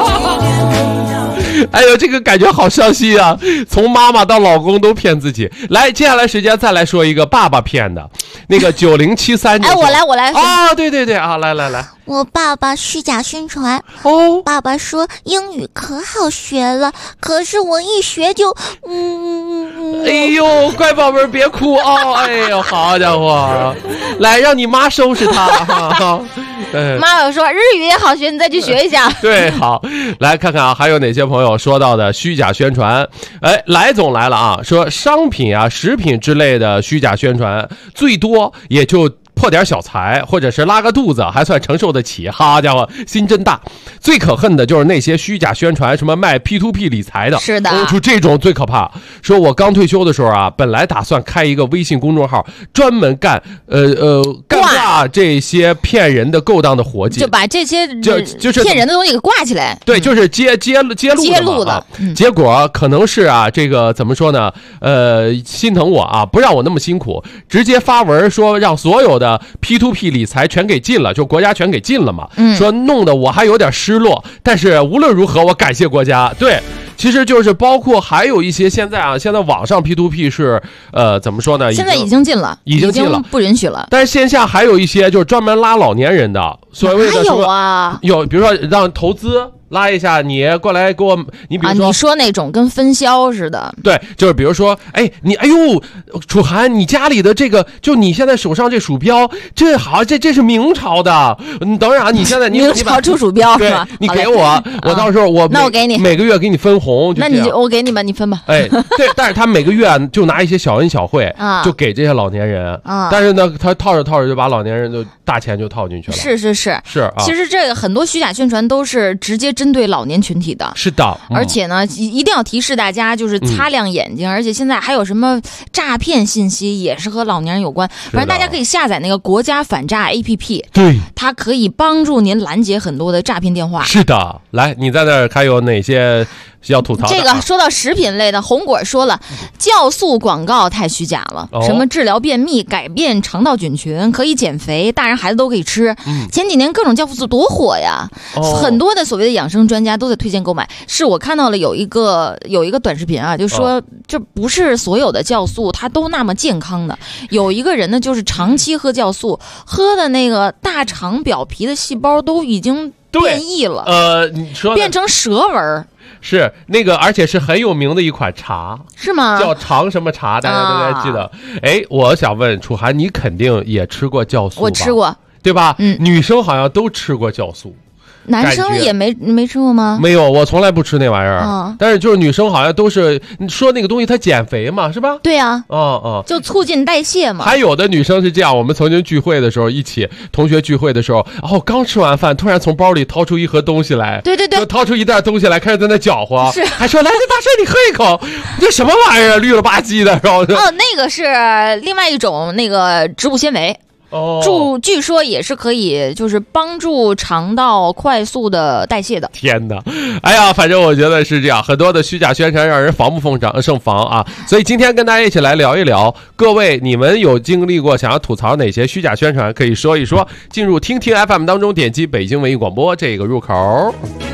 哎呦，这个感觉好伤心啊！从妈妈到老公都骗自己。来，接下来时间再来说一个爸爸骗的，那个9073。 哎，我来啊！对啊，来。 我爸爸虚假宣传爸爸说英语可好学了，可是我一学就哎呦，乖宝贝儿别哭哦！哎呦，好家伙，来让你妈收拾他。 妈妈说日语也好学，你再去学一下。 对，好，来看看啊，还有哪些朋友说到的虚假宣传？哎，来总来了啊，说商品啊、食品之类的虚假宣传，最多也就破点小财，或者是拉个肚子还算承受得起。好家伙，心真大。最可恨的就是那些虚假宣传什么卖 P2P 理财的， 是的， 就这种最可怕。说我刚退休的时候啊，本来打算开一个微信公众号，专门干挂这些骗人的勾当的活计， 就把这些就是骗人的东西给挂起来。 对，就是揭露的。结果可能是啊，这个怎么说呢？心疼我啊，不让我那么辛苦，直接发文说让所有的P2P 理财全给禁了，就国家全给禁了嘛。说弄得我还有点失落，但是无论如何我感谢国家。对，其实就是包括还有一些现在网上 P2P 是怎么说呢？ 现在已经禁了， 已经不允许了。 但是线下还有一些就是专门拉老年人的，所谓的有啊， 有比如说让投资。拉一下你过来给我，你比如说， 你说那种跟分销似的， 对，就是比如说，哎呦，楚涵，你家里的这个，就你现在手上这鼠标，这好，这是明朝的，等会儿啊，你现在明朝出鼠标是吧？ 你给我到时候那我给你每个月给你分红， 那我给你吧，你分吧。 哎，对，但是他每个月就拿一些小恩小惠，就给这些老年人，但是呢，他套着就把老年人的大钱就套进去了。 是啊， 其实这个很多虚假宣传都是直接针对老年群体的。 是的， 而且呢，一定要提示大家，就是擦亮眼睛。而且现在还有什么诈骗信息，也是和老年人有关。反正大家可以下载那个国家反诈 APP， 对， 它可以帮助您拦截很多的诈骗电话。 是的，来，你在那儿还有哪些要吐槽的？ 这个说到食品类的，红果说了，酵素广告太虚假了，什么治疗便秘、改变肠道菌群、可以减肥，大人孩子都可以吃。前几年各种酵素多火呀，很多的所谓的养生专家都在推荐购买。是我看到了有一个短视频啊，就说这不是所有的酵素它都那么健康的。有一个人呢，就是长期喝酵素，喝的那个大肠表皮的细胞都已经变异了， 你说变成蛇纹。 是那个，而且是很有名的一款茶， 是吗？ 叫长什么茶，大家都该记得。哎，我想问楚涵，你肯定也吃过酵素吧？ 我吃过， 对吧？女生好像都吃过酵素。 男生也没吃过吗？ 没有，我从来不吃那玩意儿。但是就是女生好像都是说那个东西它减肥嘛，是吧？ 对呀，就促进代谢嘛。 还有的女生是这样，我们曾经聚会的时候，一起同学聚会的时候，然后刚吃完饭，突然从包里掏出一盒东西来， 对， 就掏出一袋东西来，开始在那搅和， 是还说来，这大婶你喝一口，这什么玩意儿，绿了吧唧的，然后那个是另外一种那个植物纤维。据说也是可以，就是帮助肠道快速的代谢的。 天哪，哎呀，反正我觉得是这样，很多的虚假宣传让人防不胜防啊。所以今天跟大家一起来聊一聊，各位你们有经历过想要吐槽哪些虚假宣传，可以说一说。进入听听 FM 当中，点击北京文艺广播这个入口。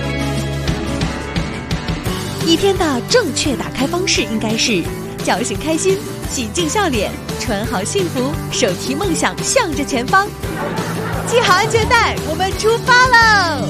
一天的正确打开方式应该是叫醒开心，洗净笑脸，穿好幸福，手提梦想向着前方，系好安全带，我们出发喽！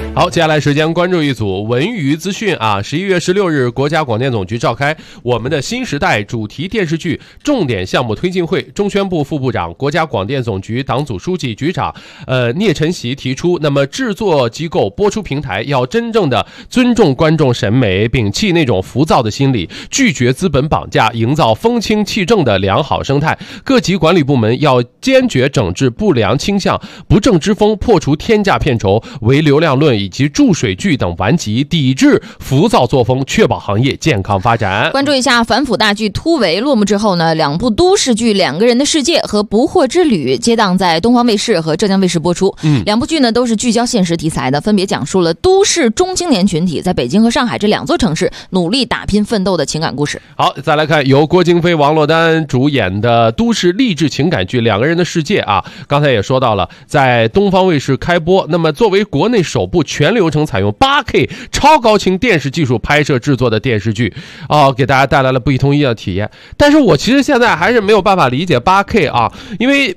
好，接下来时间关注一组文娱资讯啊。11月16日，国家广电总局召开我们的新时代主题电视剧重点项目推进会，中宣部副部长、国家广电总局党组书记、局长聂晨曦提出，那么制作机构、播出平台要真正的尊重观众审美，摒弃那种浮躁的心理，拒绝资本绑架，营造风清气正的良好生态。各级管理部门要坚决整治不良倾向、不正之风，破除天价片酬、唯流量论以及注水剧等顽疾，抵制浮躁作风，确保行业健康发展。 关注一下反腐大剧《突围》落幕之后呢，两部都市剧《两个人的世界》和《不惑之旅》接档在东方卫视和浙江卫视播出。两部剧呢都是聚焦现实题材的，分别讲述了都市中青年群体在北京和上海这两座城市努力打拼奋斗的情感故事。 好，再来看由郭京飞、王珞丹主演的都市励志情感剧《两个人的世界》啊，刚才也说到了，在东方卫视开播。那么作为国内首部全流程采用 8K 超高清电视技术拍摄制作的电视剧给大家带来了不同一样的体验。但是我其实现在还是没有办法理解 8K 啊，因为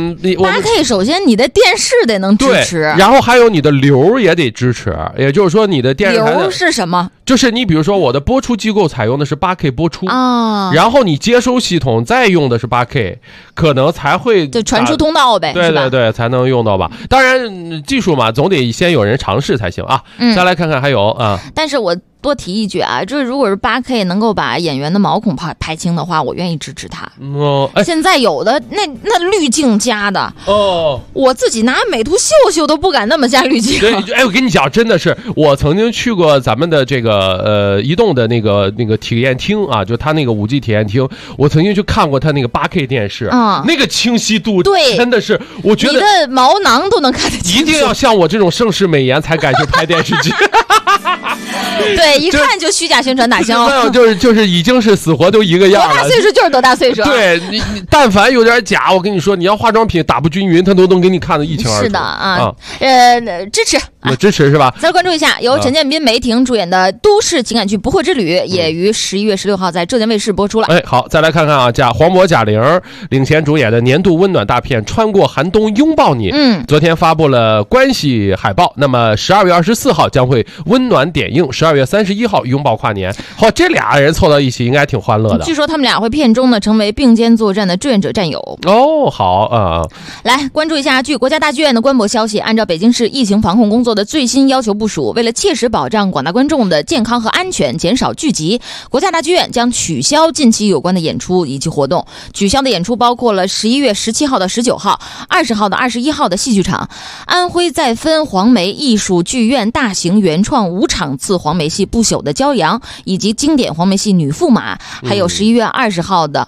8K 首先你的电视得能支持， 然后还有你的流也得支持，也就是说你的电视台流是什么？ 就是你比如说我的播出机构采用的是 8K 播出啊， 然后你接收系统再用的是 8K， 可能才会就传出通道呗， 对对对，才能用到吧。当然技术嘛，总得先有人尝试才行啊。再来看看还有啊， 但是我多提一句啊，就是如果是 8K 能够把演员的毛孔拍清的话，我愿意支持他。现在有的那滤镜加的我自己拿美图秀秀都不敢那么加滤镜。 对，我跟你讲，真的是我曾经去过咱们的这个移动的那个体验厅啊，就他那个5G 体验厅，我曾经去看过他那个 8K 电视那个清晰度对真的是，我觉得你的毛囊都能看得清楚。 一定要像我这种盛世美颜才敢去拍电视剧。 对，一看就虚假宣传打消。 就是已经是死活都一个样了。 多大岁数就是多大岁数。 对你但凡有点假，我跟你说，你要化妆品打不均匀，他都能给你看得一清二楚。 是的啊，支持。 支持是吧？ 再关注一下由陈建斌、梅婷主演的都市情感剧《不惑之旅》，也于11月16号在浙江卫视播出了。 好，再来看看啊，黄渤、贾玲领衔主演的年度温暖大片《穿过寒冬拥抱你》，昨天发布了关系海报。那么12月24号将会温暖点映，12月31号拥抱跨年。好，这俩人凑到一起应该挺欢乐的。 据说他们俩会片中呢成为并肩作战的志愿者战友。 好啊。 来关注一下，据国家大剧院的官博消息，按照北京市疫情防控工作的最新要求部署，为了切实保障广大观众的健康和安全，减少聚集，国家大剧院将取消近期有关的演出以及活动。取消的演出包括了11月17号到19号、20号到21号的戏剧场，安徽再分黄梅艺术剧院大型原创5场次黄梅戏不朽的骄阳，以及经典黄梅戏女驸马，还有11月21号的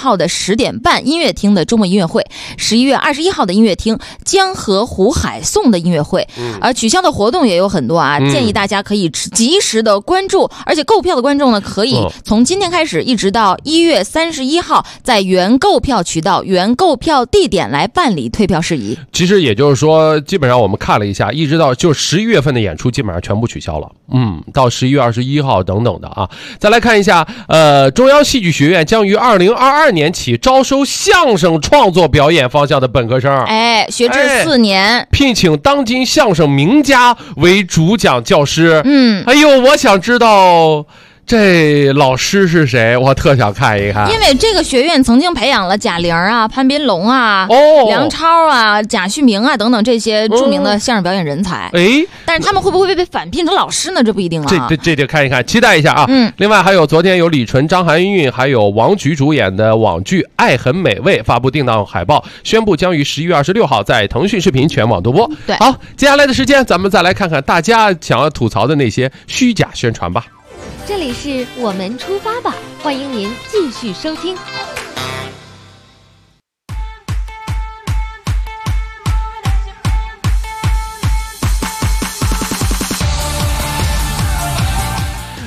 10点半音乐厅的周末音乐会，11月21号的音乐厅江河湖海颂的音乐会。而取消的活动也有很多啊，建议大家可以及时的关注，而且购票的观众呢，可以从今天开始一直到1月31号，在原购票渠道、原购票地点来办理退票事宜。 其实也就是说，基本上我们看了一下，一直到就11月份的演出基本上全部取消了。到11月21号等等的啊。再来看一下，中央戏剧学院将于2022年起招收相声创作表演方向的本科生。 学制4年， 聘请当今相声名家为主讲教师。我想知道这老师是谁？我特想看一看。 因为这个学院曾经培养了贾玲啊、潘斌龙啊、梁超啊、贾旭明啊等等这些著名的相声表演人才。但是他们会不会被反聘成老师呢？这不一定啊。 这得看一看，期待一下啊。另外还有昨天有李纯、张含韵还有王菊主演的网剧《爱很美味》发布定档海报，宣布将于11月26号在腾讯视频全网独播。 对， 好，接下来的时间咱们再来看看大家想要吐槽的那些虚假宣传吧。 这里是我们出发吧，欢迎您继续收听。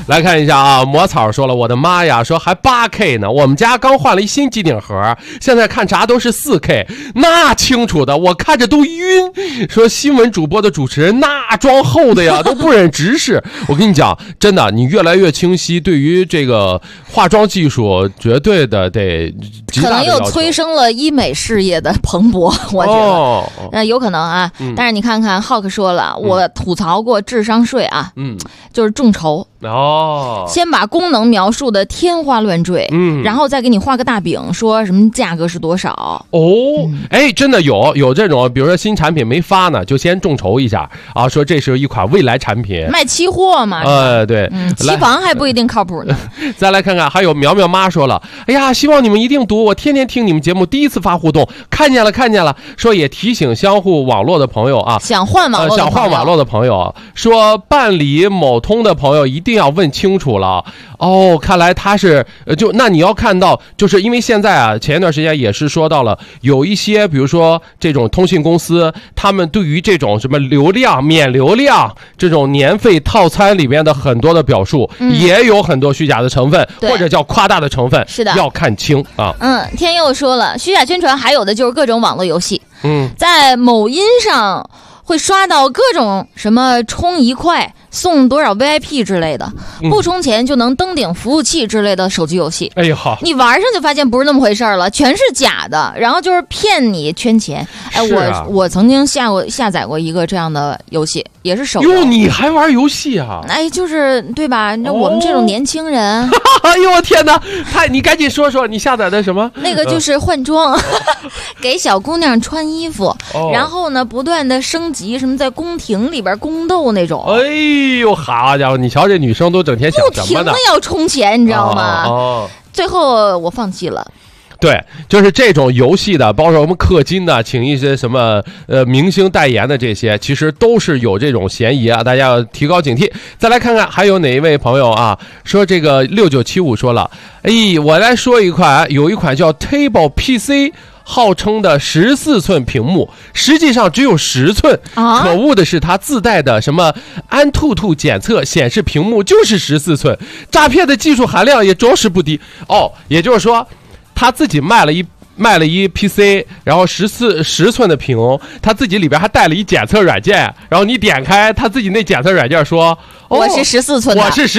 来看一下啊，魔草说了，我的妈呀，说还 8K 呢，我们家刚换了一新机顶盒，现在看啥都是4K， 那清楚的我看着都晕。说新闻主播的主持人那妆厚的呀，都不忍直视。我跟你讲，真的，你越来越清晰，对于这个化妆技术绝对的得可能又催生了医美事业的蓬勃，我觉得有可能啊。但是你看看浩克说了，我吐槽过智商税啊，就是众筹。先把功能描述的天花乱坠，然后再给你画个大饼，说什么价格是多少。 真的有这种，比如说新产品没发呢，就先众筹一下啊，说这是一款未来产品， 卖期货嘛。 对， 期房还不一定靠谱呢。 再来看看，还有苗苗妈说了，哎呀，希望你们一定读，我天天听你们节目，第一次发互动，看见了，说也提醒相互网络的朋友啊， 想换网络的朋友，说办理某通的朋友一定要问清楚了。看来他是那你要看到，就是因为现在啊，前一段时间也是说到了，有一些比如说这种通信公司，他们对于这种什么流量免流量这种年费套餐里面的很多的表述，也有很多虚假的成分，或者叫夸大的成分， 是的， 要看清啊。 天佑说了，虚假宣传还有的就是各种网络游戏，在某音上会刷到各种什么充1块送多少 VIP 之类的，不充钱就能登顶服务器之类的手机游戏。 好， 你玩上就发现不是那么回事了，全是假的，然后就是骗你圈钱。我曾经下载过一个这样的游戏，也是手游。 你还玩游戏啊？ 就是对吧？我们这种年轻人。 哎呦我天哪！你赶紧说说你下载的什么？ 那个就是换装，给小姑娘穿衣服，然后呢不断的升级，什么在宫廷里边宫斗那种。 哎呦，好家伙！你瞧这女生都整天想什么呢？ 不停的要充钱，你知道吗？最后我放弃了。 对，就是这种游戏的，包括我们氪金的，请一些什么明星代言的这些，其实都是有这种嫌疑啊，大家要提高警惕。再来看看还有哪一位朋友啊，说这个6975说了，我来说一款，有一款叫 Table PC。号称的14寸屏幕，实际上只有10寸。可恶的是，它自带的什么安兔兔检测显示屏幕就是14寸，诈骗的技术含量也着实不低。也就是说，他自己卖了一 PC， 然后10寸的屏，他自己里边还带了一检测软件，然后你点开他自己那检测软件说， 我是14寸的， 我是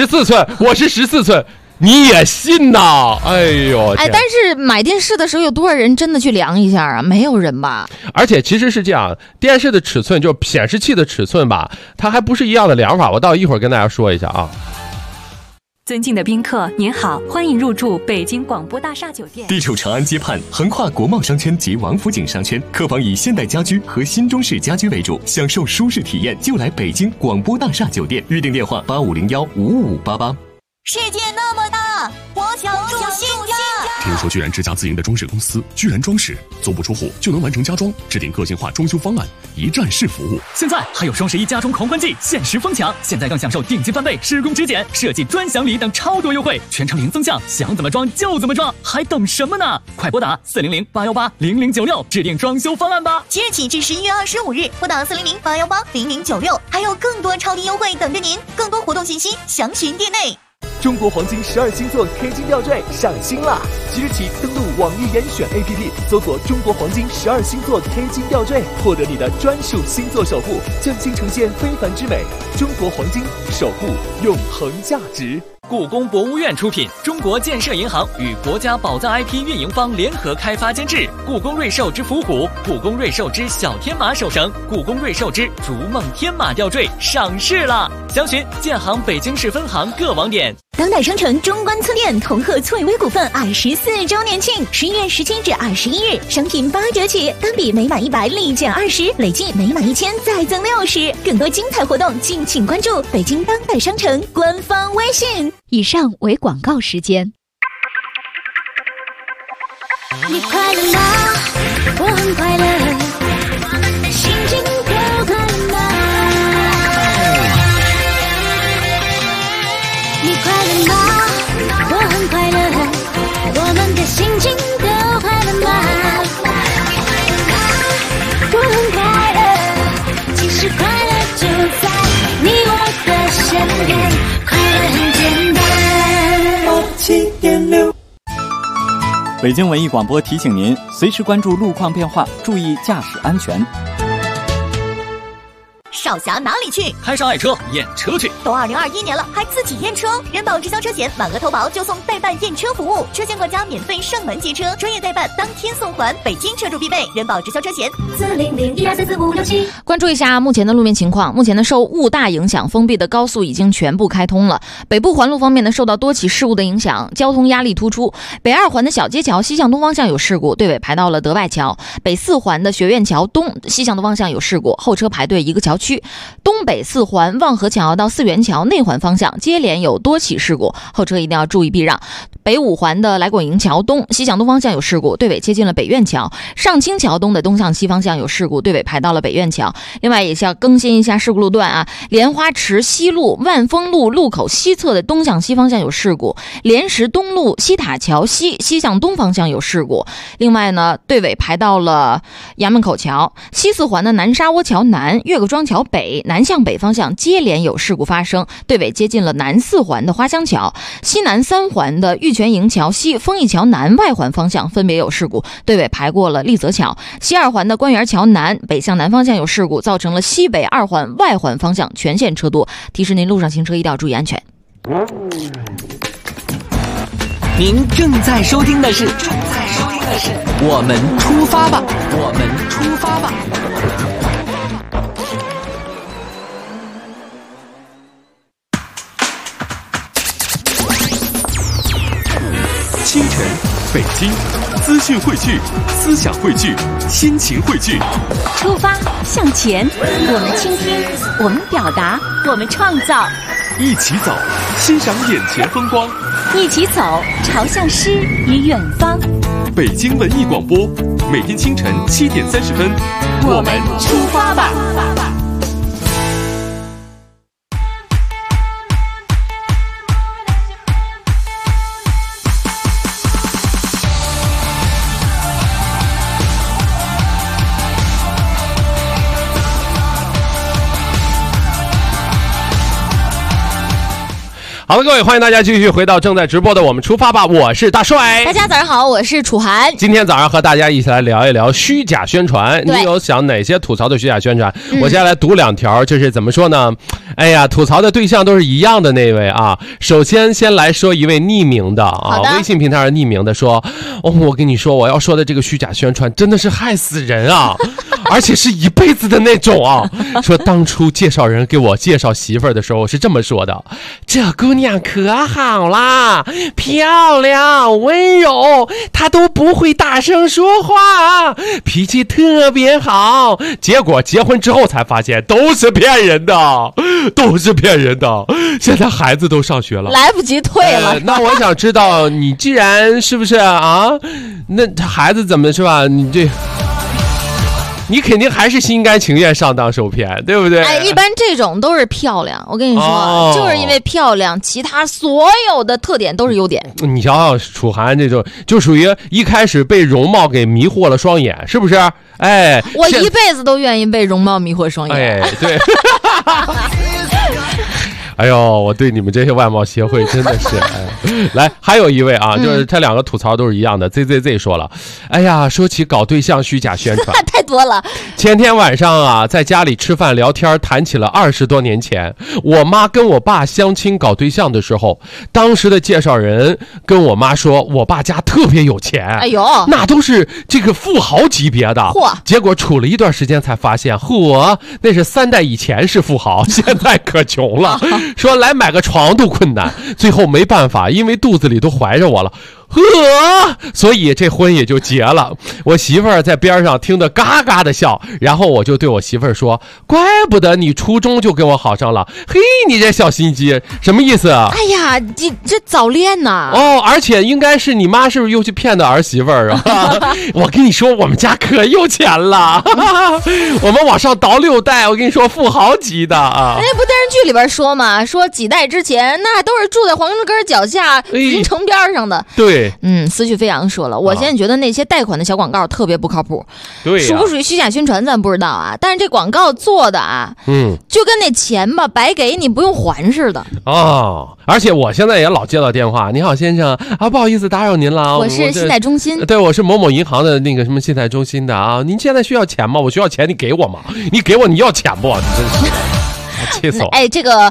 14寸。你也信呐？哎呦！ 但是买电视的时候有多少人真的去量一下啊？没有人吧？ 而且其实是这样，电视的尺寸就显示器的尺寸吧，它还不是一样的量法。我到一会儿跟大家说一下啊。 尊敬的宾客，您好，欢迎入住北京广播大厦酒店。 地处长安街畔，横跨国贸商圈及王府井商圈，客房以现代家居和新中式家居为主，享受舒适体验就来北京广播大厦酒店。预订电话8501-55588。 世界那么大，我想住新家。 听说居然这家自营的装饰公司居然装饰足不出户就能完成家装，制定个性化装修方案，一站式服务。 现在还有双11家装狂欢季限时疯抢，现在更享受定金翻倍、施工质检、设计专享礼等超多优惠，全程零增项，想怎么装就怎么装，还等什么呢？快拨打400-818-0096制定装修方案吧！ 即日起至11月25日，拨打400-818-0096，还有更多超低优惠等着您。更多活动信息详询店内。 中国黄金12星座 K 金吊坠上新啦！即日起登录网易严选 APP， 搜索中国黄金12星座 K 金吊坠，获得你的专属星座守护，将其呈现非凡之美。中国黄金，守护永恒价值。故宫博物院出品，中国建设银行与国家宝藏 IP 运营方联合开发监制。故宫瑞兽之伏虎、故宫瑞兽之小天马手绳、故宫瑞兽之逐梦天马吊坠上市了，详询建行北京市分行各网点。 当代商城中关村店同贺翠微股份24周年庆，11月17至21日，商品8折起，单笔每满100立减20，累计每满1000再赠60。更多精彩活动，敬请关注北京当代商城官方微信。 以上为广告时间。 你快乐吗？我很快乐，我们的心情都快乐吗？你快乐吗？我很快乐，我们的心情都快乐吗？我很快乐，其实快乐就在你我的身边，快乐很简单。 北京文艺广播提醒您，随时关注路况变化，注意驾驶安全。 少侠哪里去？ 开上爱车验车去。 都2021年了，还自己验车？人保直销车险满额投保就送代办验车服务，车险管家免费上门接车，专业代办当天送还，北京车主必备。人保直销车险40012344567。 关注一下目前的路面情况。目前呢，受雾大影响，封闭的高速已经全部开通了。北部环路方面呢，受到多起事故的影响，交通压力突出。北二环的小街桥西向东方向有事故，队尾排到了德外桥。北四环的学院桥东西向东方向有事故，后车排队一个桥区。东北四环望河桥到四元桥内环方向接连有多起事故，后车一定要注意避让。北五环的来广营桥东西向东方向有事故，队尾接近了北苑桥。上清桥东的东向西方向有事故，队尾排到了北苑桥。另外也是要更新一下事故路段啊，莲花池西路万丰路路口西侧的东向西方向有事故，莲石东路西塔桥西向东方向有事故。另外呢，队尾排到了衙门口桥。西四环的南沙窝桥南岳各庄桥北南向北方向接连有事故发生，队尾接近了南四环的花乡桥。西南三环的玉泉营桥西丰益桥南外环方向分别有事故，队尾排过了立泽桥。西二环的官园桥南北向南方向有事故，造成了西北二环外环方向全线车多，提示您路上行车一定要注意安全。 您正在收听的是我们出发吧，我们出发吧。 清晨，北京，资讯汇聚，思想汇聚，心情汇聚。 出发，向前，我们倾听，我们表达，我们创造。 一起走，欣赏眼前风光。 一起走，朝向诗与远方。 北京文艺广播，每天清晨7点30分， 我们出发吧。 好的，各位，欢迎大家继续回到正在直播的我们出发吧，我是大帅。 大家早上好，我是楚涵。 今天早上和大家一起来聊一聊虚假宣传。你有想哪些吐槽的虚假宣传？我先来读2条，就是怎么说呢？哎呀，吐槽的对象都是一样的那位啊。首先来说一位匿名的啊，微信平台上匿名的说，我跟你说，我要说的这个虚假宣传真的是害死人啊。而且是一辈子的那种啊！说当初介绍人给我介绍媳妇儿的时候是这么说的：这姑娘可好啦，漂亮温柔，她都不会大声说话，脾气特别好。结果结婚之后才发现都是骗人的，都是骗人的。现在孩子都上学了， 来不及退了。 那我想知道，你既然是不是啊？那孩子怎么是吧？你肯定还是心甘情愿上当受骗，对不对？ 哎，一般这种都是漂亮，我跟你说，就是因为漂亮，其他所有的特点都是优点。 你想想，楚涵这种就属于一开始被容貌给迷惑了双眼，是不是？哎， 我一辈子都愿意被容貌迷惑双眼。 哎，对。哎呦，我对你们这些外貌协会真的是，来，还有一位啊，就是他2个吐槽都是一样的。ZZZ 说了，哎呀，说起搞对象虚假宣传， 太多了。 前天晚上啊，在家里吃饭聊天，谈起了20多年前我妈跟我爸相亲搞对象的时候，当时的介绍人跟我妈说，我爸家特别有钱， 哎呦， 那都是这个富豪级别的。结果处了一段时间才发现，那是3代以前是富豪，现在可穷了。说来买个床都困难，最后没办法，因为肚子里都怀着我了。所以这婚也就结了。我媳妇儿在边上听得嘎嘎的笑，然后我就对我媳妇儿说，怪不得你初中就跟我好上了，嘿，你这小心机什么意思啊？ 哎呀，这早恋呐！ 而且应该是你妈是不是又去骗的儿媳妇儿啊？我跟你说，我们家可有钱了，我们往上倒6代，我跟你说富豪级的啊！ 那不电视剧里边说嘛，说几代之前那都是住在黄根脚下，云城边上的。 对。 对， 思绪飞扬说了，我现在觉得那些贷款的小广告特别不靠谱， 对， 属不属于虚假宣传咱不知道啊，但是这广告做的啊，就跟那钱吧白给你不用还似的而且我现在也老接到电话，你好先生啊，不好意思打扰您了， 我是信贷中心， 对，我是某某银行的那个什么信贷中心的啊，您现在需要钱吗？我需要钱，你给我吗？你给我，你要钱不？你真是。气死我！ 哎，这个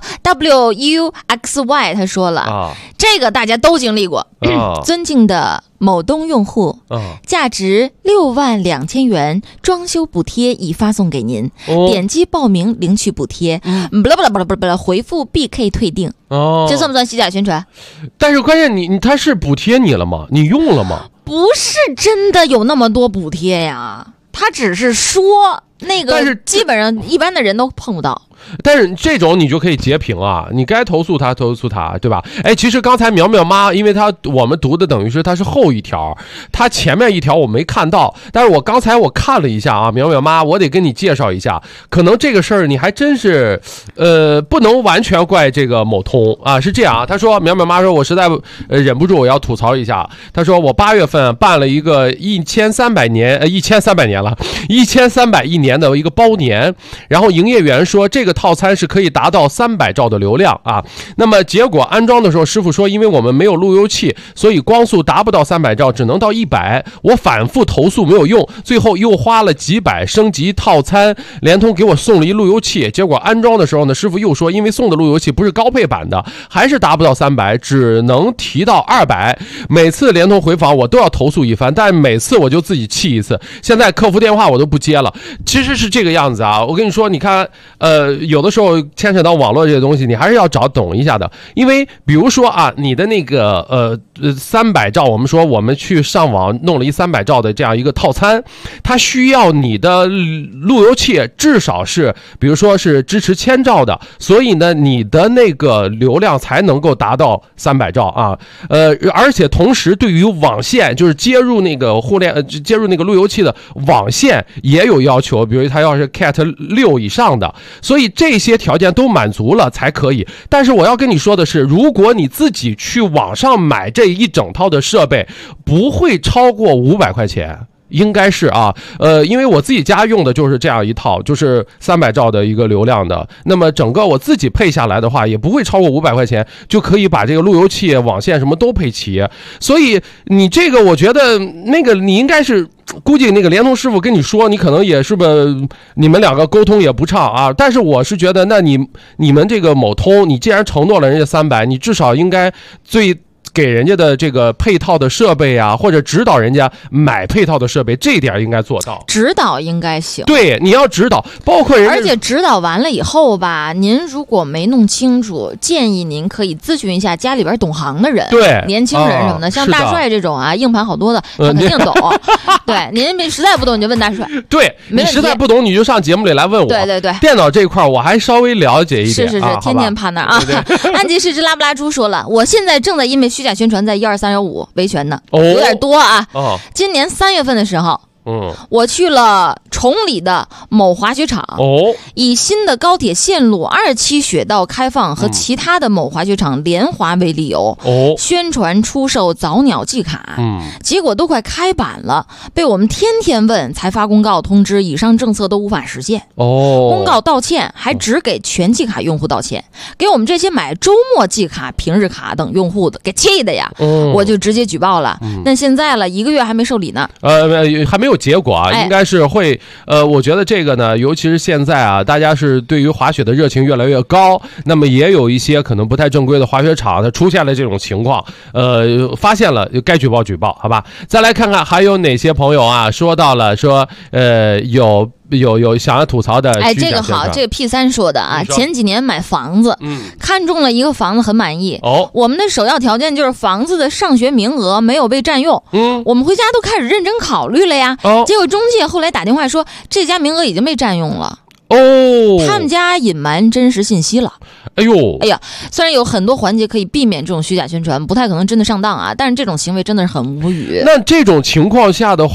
WUXY 他说了这个大家都经历过。尊敬的某东用户，价值62000元装修补贴已发送给您，点击报名领取补贴，回复 BK 退订。这算不算虚假宣传？ 但是关键他是补贴你了吗？你用了吗？ 不是真的有那么多补贴呀，他只是说那个，但是基本上一般的人都碰不到。 但是这种你就可以截屏啊，你该投诉他，对吧？哎，其实刚才苗苗妈，因为我们读的等于是它是后一条，它前面一条我没看到，但是我刚才我看了一下啊，苗苗妈，我得跟你介绍一下，可能这个事儿你还真是，不能完全怪这个某通啊，是这样啊，他说苗苗妈说，我实在忍不住我要吐槽一下，他说我8月份办了一个1300年了，1300年的一个包年，然后营业员说这个套餐是可以达到300兆的流量啊，那么结果安装的时候师傅说因为我们没有路由器，所以光速达不到300兆，只能到100，我反复投诉没有用，最后又花了几百升级套餐，联通给我送了一路由器，结果安装的时候呢，师傅又说因为送的路由器不是高配版的，还是达不到300，只能提到200，每次联通回访我都要投诉一番，但每次我就自己气一次，现在客服电话我都不接了。其实是这个样子啊，我跟你说，你看有的时候牵扯到网络这些东西，你还是要找懂一下的，因为比如说啊，你的那个300兆，我们说我们去上网弄了一300兆的这样一个套餐，它需要你的路由器至少是比如说是支持1000兆的，所以呢你的那个流量才能够达到300兆啊。而且同时对于网线，就是接入那个接入那个路由器的网线也有要求，比如它要是 Cat 6以上的，所以这些条件都满足了才可以。但是我要跟你说的是，如果你自己去网上买这一整套的设备，不会超过500块钱。应该是啊，因为我自己家用的就是这样一套，就是300兆的一个流量的，那么整个我自己配下来的话，也不会超过500块钱，就可以把这个路由器、网线什么都配齐。所以你这个，我觉得那个你应该是。估计那个联通师傅跟你说，你可能也是你们两个沟通也不畅啊。但是我是觉得，那你们这个某通，你既然承诺了人家300，你至少应该给人家的这个配套的设备啊，或者指导人家买配套的设备，这一点应该做到。 指导应该行。 对，你要指导，包括人家。 而且指导完了以后吧，您如果没弄清楚，建议您可以咨询一下家里边懂行的人， 对， 年轻人什么的，像大帅这种啊，硬盘好多的，他肯定懂。对，您实在不懂你就问大帅。 对，你实在不懂你就上节目里来问我。 对对对， 电脑这块我还稍微了解一点。 是，天天趴那儿啊。安吉是只拉布拉猪说了，我现在正在因为虚假宣传在12315维权呢，有点多啊。今年3月份的时候，我去了崇礼的某滑雪场，以新的高铁线路2期雪道开放和其他的某滑雪场联滑为理由，宣传出售早鸟季卡，结果都快开板了，被我们天问才发公告通知以上政策都无法实现。公告道歉，还只给全季卡用户道歉，给我们这些买周末季卡、平日卡等用户的给气的呀，我就直接举报了。但现在了1个月还没受理呢， 还没有结果啊，应该是会我觉得这个呢，尤其是现在啊，大家是对于滑雪的热情越来越高，那么也有一些可能不太正规的滑雪场它出现了这种情况，发现了该举报，好吧？再来看看还有哪些朋友啊说到了说有想要吐槽的。 这个好，这个 P3 说的啊，前几年买房子，看中了一个房子很满意，我们的首要条件就是房子的上学名额没有被占用，我们回家都开始认真考虑了呀，结果中介后来打电话说这家名额已经被占用了。他们家隐瞒真实信息了。哎呀，虽然有很多环节可以避免这种虚假宣传，不太可能真的上当啊，但是这种行为真的是很无语。 那这种情况下的话，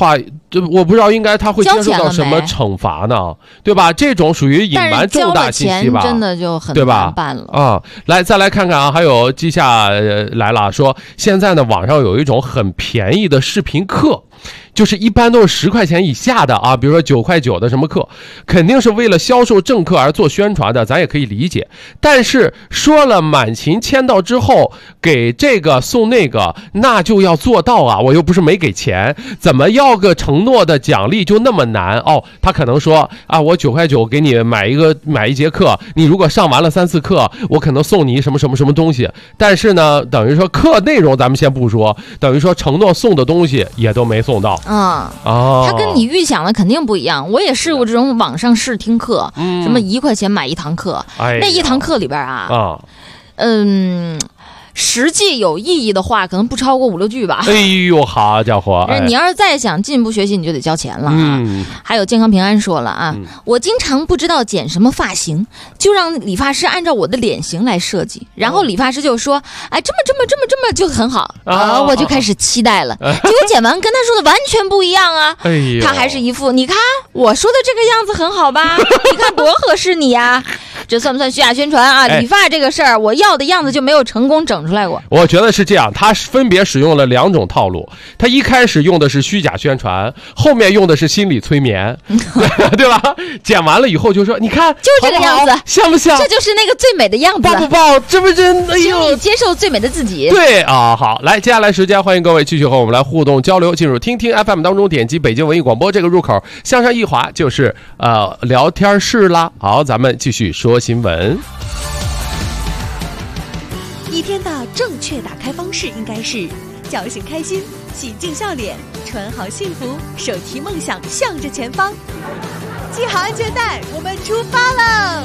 我不知道应该他会接受到什么惩罚呢？对吧？这种属于隐瞒重大信息吧？ 真的就很难办了啊！来，再来看看啊，还有记下来了，说现在呢，网上有一种很便宜的视频课。就是一般都是10块钱以下的啊，比如说9块9的什么课，肯定是为了销售正课而做宣传的，咱也可以理解。但是说了满勤签到之后给这个送那个，那就要做到啊！我又不是没给钱，怎么要个承诺的奖励就那么难哦？他可能说啊，我9块9给你买一节课，你如果上完了3次课，我可能送你什么什么什么东西。但是呢，等于说课内容咱们先不说，等于说承诺送的东西也都没送到。 它跟你预想的肯定不一样。我也试过这种网上试听课，什么1块钱买1堂课，那1堂课里边实际有意义的话，可能不超过5、6句吧。 哎呦，好家伙！ 你要是再想进一步学习，你就得交钱了啊。还有健康平安说了啊，我经常不知道剪什么发型，就让理发师按照我的脸型来设计，然后理发师就说，哎，这么就很好啊，我就开始期待了。结果剪完跟他说的完全不一样啊，他还是一副你看我说的这个样子很好吧，你看多合适你呀。这算不算虚假宣传啊？理发这个事儿，我要的样子就没有成功整出来过。 我觉得是这样，他分别使用了2种套路。他一开始用的是虚假宣传，后面用的是心理催眠，对吧？剪完了以后就说，你看， 就这个样子， 像不像？ 这就是那个最美的样子， 棒不棒？这不真？哎呦， 请你接受最美的自己。 对啊，好，来，接下来时间，欢迎各位继续和我们来互动交流。进入听听 FM 当中，点击北京文艺广播这个入口，向上一滑就是聊天室啦。好，咱们继续说新闻。 一天的正确打开方式应该是叫醒开心，洗净笑脸，穿好幸福，手提梦想向着前方。系好安全带，我们出发喽！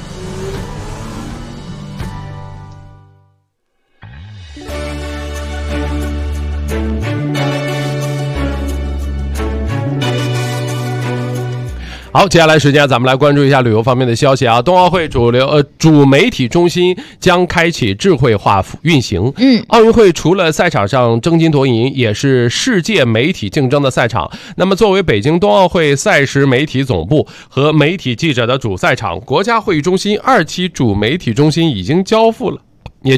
好，接下来时间咱们来关注一下旅游方面的消息啊。冬奥会主媒体中心将开启智慧化运行。奥运会除了赛场上争金夺银，也是世界媒体竞争的赛场。那么作为北京冬奥会赛事媒体总部和媒体记者的主赛场，国家会议中心2期主媒体中心已经交付了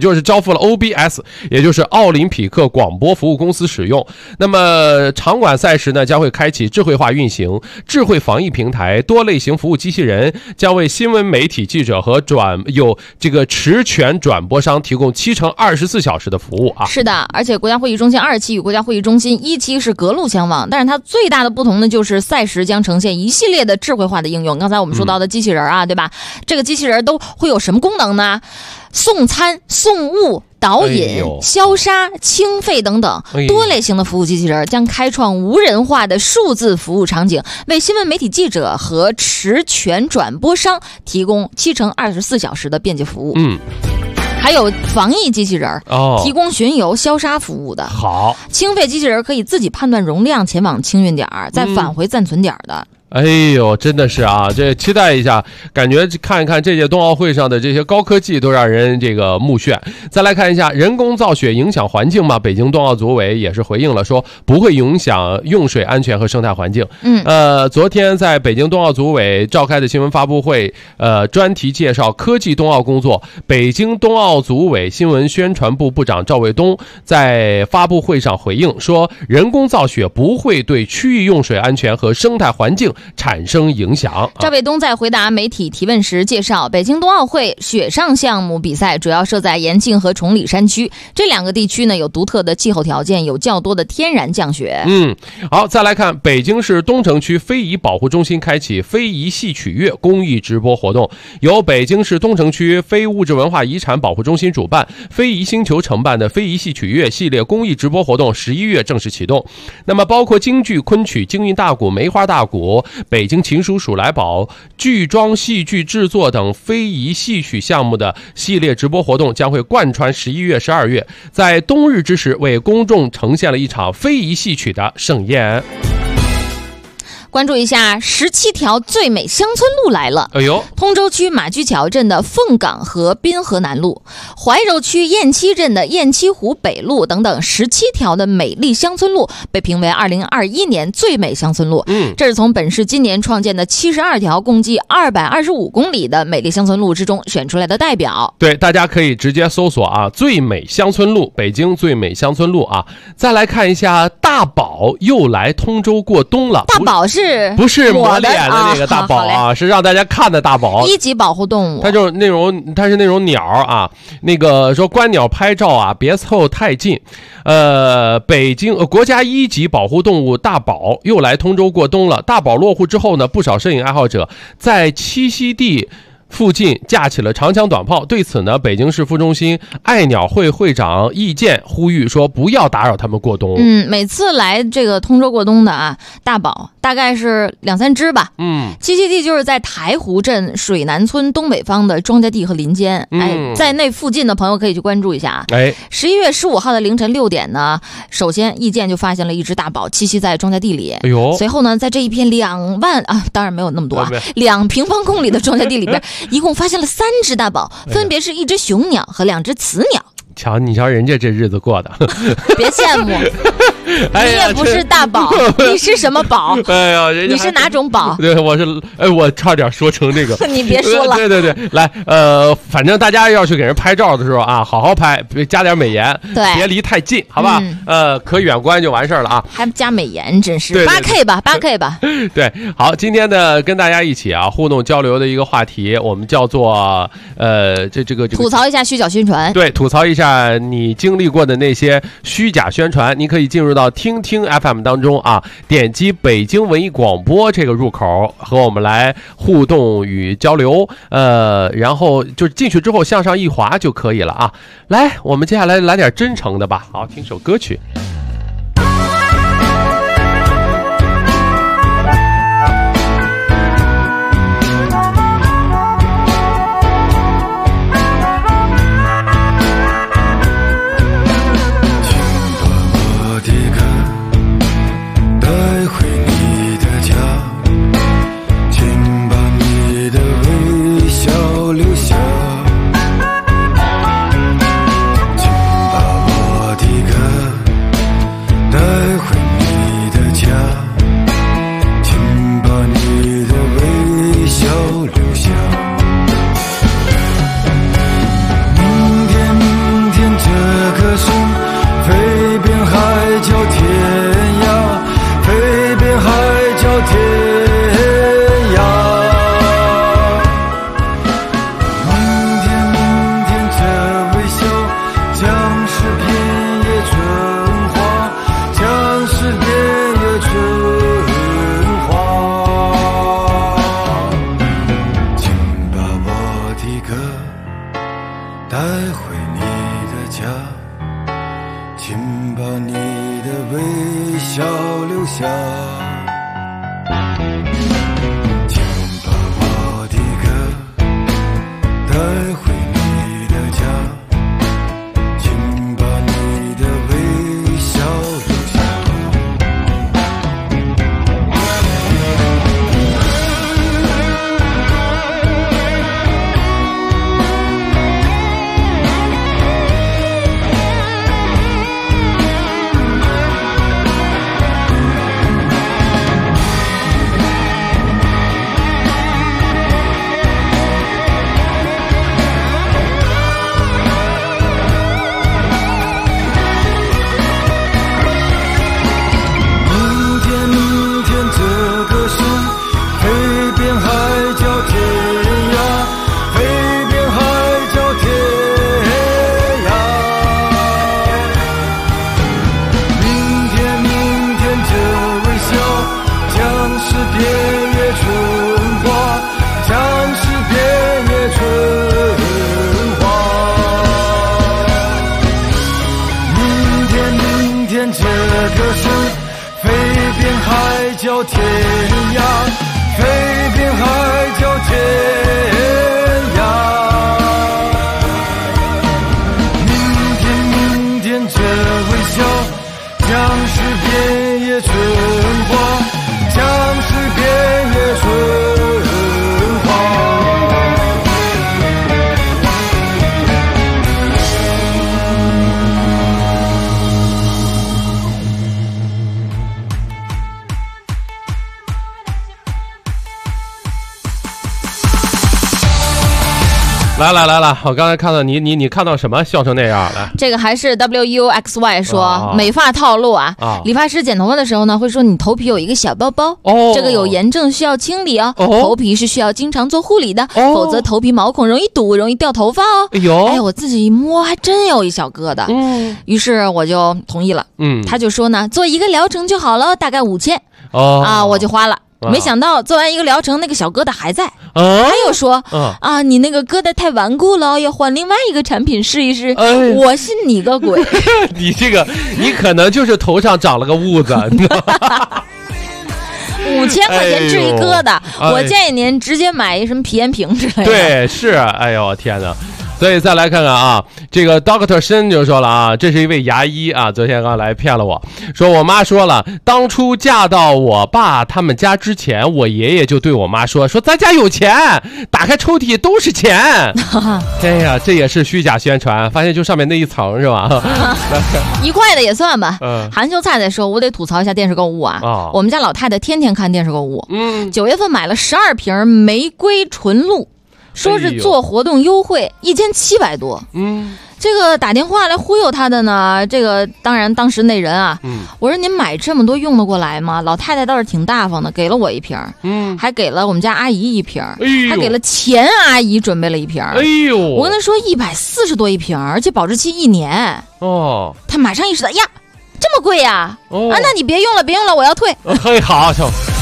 OBS， 也就是奥林匹克广播服务公司使用。那么场馆赛时呢，将会开启智慧化运行，智慧防疫平台，多类型服务机器人将为新闻媒体记者和有这个持权转播商提供7×24小时的服务啊。 是的，而且国家会议中心2期与国家会议中心1期是隔路相望，但是它最大的不同呢，就是赛时将呈现一系列的智慧化的应用。刚才我们说到的机器人啊，对吧？这个机器人都会有什么功能呢？送餐、送物、导引、消杀、清肺等等多类型的服务机器人将开创无人化的数字服务场景，为新闻媒体记者和持权转播商提供7×24小时的便捷服务。还有防疫机器人提供巡游消杀服务的。 好， 清肺机器人可以自己判断容量前往清运点再返回暂存点的。 哎呦，真的是啊，这期待一下，感觉看一看这届冬奥会上的这些高科技都让人这个目眩。再来看一下人工造雪影响环境吗？北京冬奥组委也是回应了，说不会影响用水安全和生态环境。昨天在北京冬奥组委召开的新闻发布会，专题介绍科技冬奥工作。北京冬奥组委新闻宣传部部长赵卫东在发布会上回应说，人工造雪不会对区域用水安全和生态环境产生影响。 赵卫东在回答媒体提问时介绍，北京冬奥会雪上项目比赛主要设在延庆和崇礼山区，这2个地区呢有独特的气候条件，有较多的天然降雪。 好，再来看北京市东城区非遗保护中心开启非遗戏曲乐公益直播活动，由北京市东城区非物质文化遗产保护中心主办，非遗星球承办的非遗戏曲乐系列公益直播活动11月正式启动。那么包括京剧、昆曲、京韵大鼓、梅花大鼓、北京琴书数来宝、剧装戏剧制作等非遗戏曲项目的系列直播活动将会贯穿11月、12月，在冬日之时为公众呈现了一场非遗戏曲的盛宴。 关注一下17条最美乡村路来了。 哎呦， 通州区马驹桥镇的凤岗河滨河南路，怀柔区雁栖镇的雁栖湖北路等等17条的美丽乡村路被评为2021年最美乡村路。这是从本市今年创建的72条共计225公里的美丽乡村路之中选出来的代表。 对，大家可以直接搜索啊，最美乡村路，北京最美乡村路啊。再来看一下大宝又来通州过冬了。 大宝是不是抹脸的那个大宝啊？是让大家看的大宝。 一级保护动物， 它是那种鸟啊。那个说观鸟拍照啊，别凑太近。北京国家1级保护动物大宝又来通州过冬了。大宝落户之后呢，不少摄影爱好者在栖息地附近架起了长枪短炮。对此呢，北京市副中心爱鸟会会长易健呼吁说，不要打扰他们过冬。 每次来这个通州过冬的啊，大宝大概是2-3只吧。栖息地就是在台湖镇水南村东北方的庄稼地和林间。在那附近的朋友可以去关注一下啊。11月15号的凌晨6点呢，首先易健就发现了一只大宝栖息在庄稼地里。随后呢，在这一片2万啊，当然没有那么多啊，2平方公里的庄稼地里边一共发现了3只大宝，分别是一只雄鸟和2只雌鸟。 你瞧人家这日子过的， 别羡慕。你也不是大宝，你是什么宝？ 哎呀，人家你是哪种宝？ 对，我差点说成这个。 你别说了。 对，来，反正大家要去给人拍照的时候啊，好好拍，加点美颜， 对， 别离太近，好吧？可远观就完事儿了啊。 还加美颜，真是8K 吧，8K 吧。 对，好，今天的跟大家一起啊互动交流的一个话题，我们叫做这个吐槽一下虚假宣传。 对，吐槽一下你经历过的那些虚假宣传。你可以进入到听听 FM 当中啊，点击北京文艺广播这个入口，和我们来互动与交流。然后就进去之后向上一滑就可以了啊。来，我们接下来来点真诚的吧。好，听首歌曲。 角天涯，飞遍海角天涯。明天这微笑，将是遍野春花，将是来，我刚才看到你看到什么笑成那样？来， 这个还是 WUXY 说美发套路啊，理发师剪头发的时候呢，会说你头皮有一个小包包，这个有炎症需要清理哦，头皮是需要经常做护理的，否则头皮毛孔容易堵，容易掉头发哦。哎，我自己一摸还真有一小疙瘩，于是我就同意了。他就说呢，做一个疗程就好了，大概5000我就花了。没想到做完一个疗程，那个小疙瘩还在。他又说你那个疙瘩太顽固了，要换另外一个产品试一试。我信你个鬼！ 你这个，你可能就是头上长了个痦子。 5000块钱治一疙瘩，我建议您直接买一什么皮炎平之类的。 对，是，哎呦天哪！所以再来看看啊，这个 Dr. 申就说了啊，这是一位牙医啊，昨天刚来骗了我，说我妈说了，当初嫁到我爸他们家之前，我爷爷就对我妈说咱家有钱，打开抽屉都是钱。哎呀，这也是虚假宣传，发现就上面那一层是吧 ？1块的也算吧。韩秀菜在说，我得吐槽一下电视购物啊。我们家老太太天天看电视购物。9月份买了12瓶玫瑰纯露。说是做活动优惠，1700多。这个打电话来忽悠他的呢，这个当然当时那人啊，我说您买这么多用得过来吗？老太太倒是挺大方的，给了我1瓶，还给了我们家阿姨1瓶，还给了前阿姨准备了1瓶。我跟他说140多1瓶，而且保质期1年。他马上意识到呀，这么贵呀？那你别用了，我要退。 嘿，好。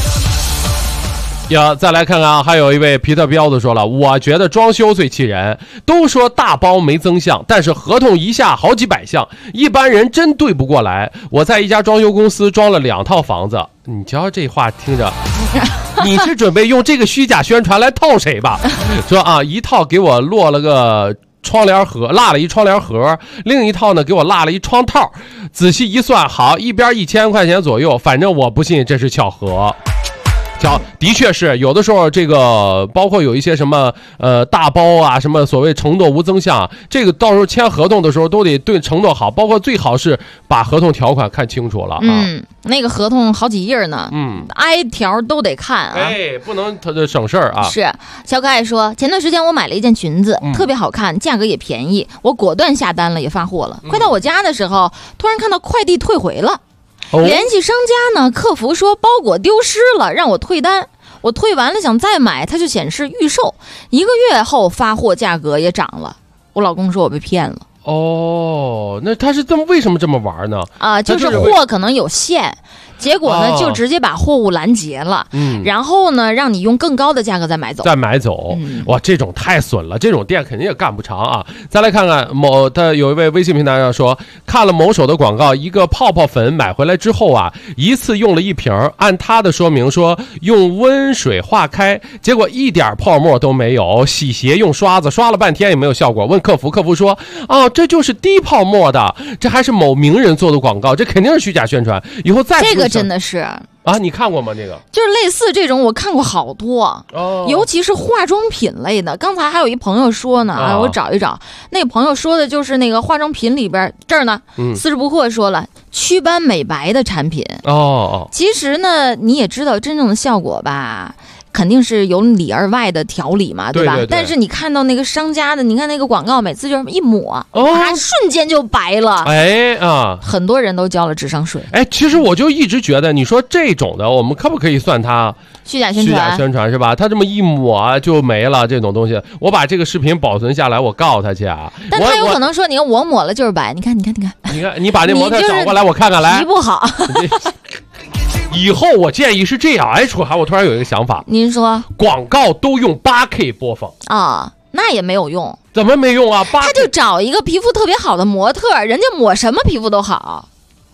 再来看看啊，还有一位皮特彪子说了，我觉得装修最气人，都说大包没增项，但是合同一下好几百项，一般人真对不过来。我在一家装修公司装了2套房子，你瞧这话听着，你是准备用这个虚假宣传来套谁吧？说啊，一套给我落了个窗帘盒，落了一窗帘盒，另一套呢给我落了一窗套，仔细一算，好，一边1000块钱左右，反正我不信这是巧合。的确是有的时候，这个包括有一些什么大包啊，什么所谓承诺无增项，这个到时候签合同的时候都得对承诺好，包括最好是把合同条款看清楚了啊。 那个合同好几页呢，挨条都得看啊， 不能省事儿啊。 是小可爱说，前段时间我买了一件裙子，特别好看，价格也便宜，我果断下单了，也发货了。快到我家的时候，突然看到快递退回了。联系商家呢，客服说包裹丢失了，让我退单。我退完了想再买，它就显示预售，1个月后发货价格也涨了。我老公说我被骗了。 那他是为什么这么玩呢？ 就是货可能有限，结果呢就直接把货物拦截了，然后呢让你用更高的价格再买走。哇，这种太损了，这种店肯定也干不长啊。再来看看他有一位微信平台上说，看了某手的广告，一个泡泡粉买回来之后啊，一次用了1瓶，按他的说明说用温水化开，结果一点泡沫都没有，洗鞋用刷子刷了半天也没有效果，问客服，客服说这就是低泡沫的，这还是某名人做的广告，这肯定是虚假宣传，以后再这个真的是你看过吗？那个就是类似这种我看过好多，尤其是化妆品类的。刚才还有一朋友说呢，我找一找，那个朋友说的就是那个化妆品里边这儿呢，思之不惑说了祛斑美白的产品。其实呢你也知道真正的效果吧，肯定是由里而外的调理嘛，对吧？ 对。 但是你看到那个商家的，你看那个广告，每次就是一抹，瞬间就白了。很多人都交了智商税。 其实我就一直觉得，你说这种的，我们可不可以算它虚假宣传是吧？他这么一抹就没了，这种东西，我把这个视频保存下来，我告他去啊。 但他有可能说，你看我抹了就是白，你看， 你把那模特找过来，我看看来。 皮不好。 以后我建议是这样，我突然有一个想法。 您说？ 广告都用8K 播放那也没有用。 怎么没用啊？ 他就找一个皮肤特别好的模特，人家抹什么皮肤都好。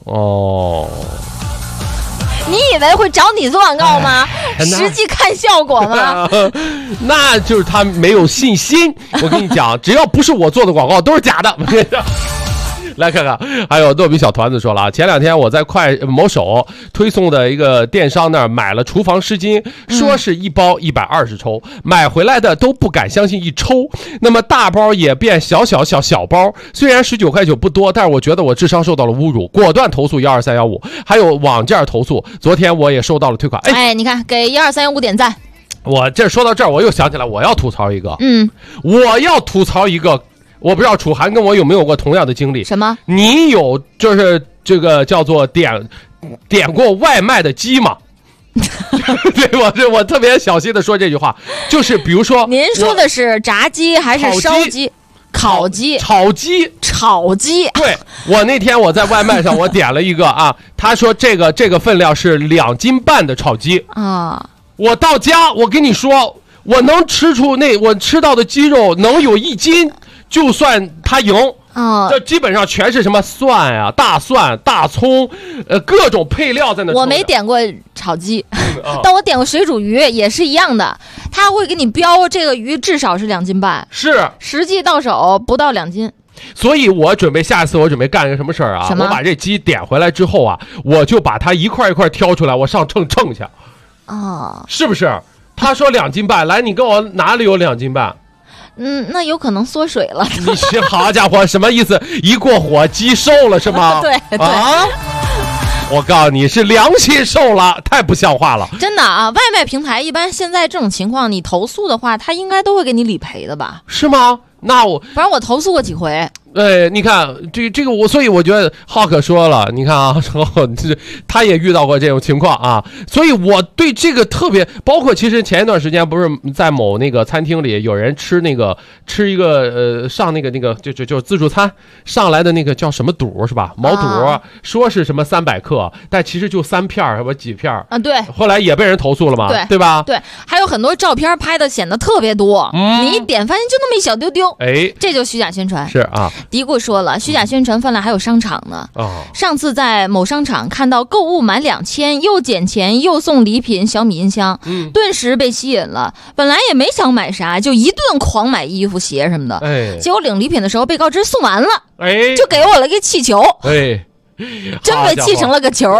你以为会找你做广告吗？实际看效果吗？ 那就是他没有信心。我跟你讲，只要不是我做的广告，都是假的。来看看，还有糯米小团子说了，前2天我在某手推送的一个电商那儿买了厨房湿巾，说是1包120抽，买回来的都不敢相信1抽，那么大包也变小包，虽然19.9块不多，但是我觉得我智商受到了侮辱，果断投诉12315，还有网件投诉，昨天我也收到了退款。 你看给12315点赞。 我这说到这儿，我又想起来我要吐槽一个，我要吐槽一个，我不知道楚涵跟我有没有过同样的经历。 什么？ 你有就是这个叫做点过外卖的鸡吗？对，我特别小心的说这句话，就是比如说， 您说的是炸鸡还是烧鸡？烤鸡、 炒鸡。对，我那天我在外卖上我点了一个啊，他说这个分量是2斤半的炒鸡啊。我到家，我跟你说，我能吃出我吃到的鸡肉能有1斤，就算他赢。这基本上全是什么蒜啊、大蒜、大葱，各种配料在那。 我没点过炒鸡，但我点过水煮鱼，也是一样的。他会给你标这个鱼至少是2斤半， 是实际到手不到2斤。 所以下次我准备干一个什么事儿啊？我把这鸡点回来之后啊，我就把它一块一块挑出来，我上秤去。是不是？他说2斤半，来，你跟我哪里有2斤半？ 那有可能缩水了。 你是好家伙，什么意思？一过火鸡瘦了是吗？ 对啊， 我告诉你是良心瘦了，太不像话了。 真的啊，外卖平台一般现在这种情况，你投诉的话，他应该都会给你理赔的吧？ 是吗？那反正我投诉过几回。 你看这个所以我觉得浩可说了，你看啊，他也遇到过这种情况啊，所以我对这个特别，包括其实前一段时间不是在某那个餐厅里有人吃一个上那个就自助餐上来的那个叫什么肚是吧？毛肚，说是什么300克，但其实就3片什么几片啊？对， 后来也被人投诉了嘛，对吧？ 对，还有很多照片拍的显得特别多，你一点发现就那么一小丢丢，这就虚假宣传。 是啊。 嘀咕说了，虚假宣传泛滥还有商场呢。上次在某商场看到购物满2000又减钱又送礼品小米音箱，顿时被吸引了。本来也没想买啥，就一顿狂买衣服鞋什么的。结果领礼品的时候被告知送完了，就给我了个气球，真被气成了个球。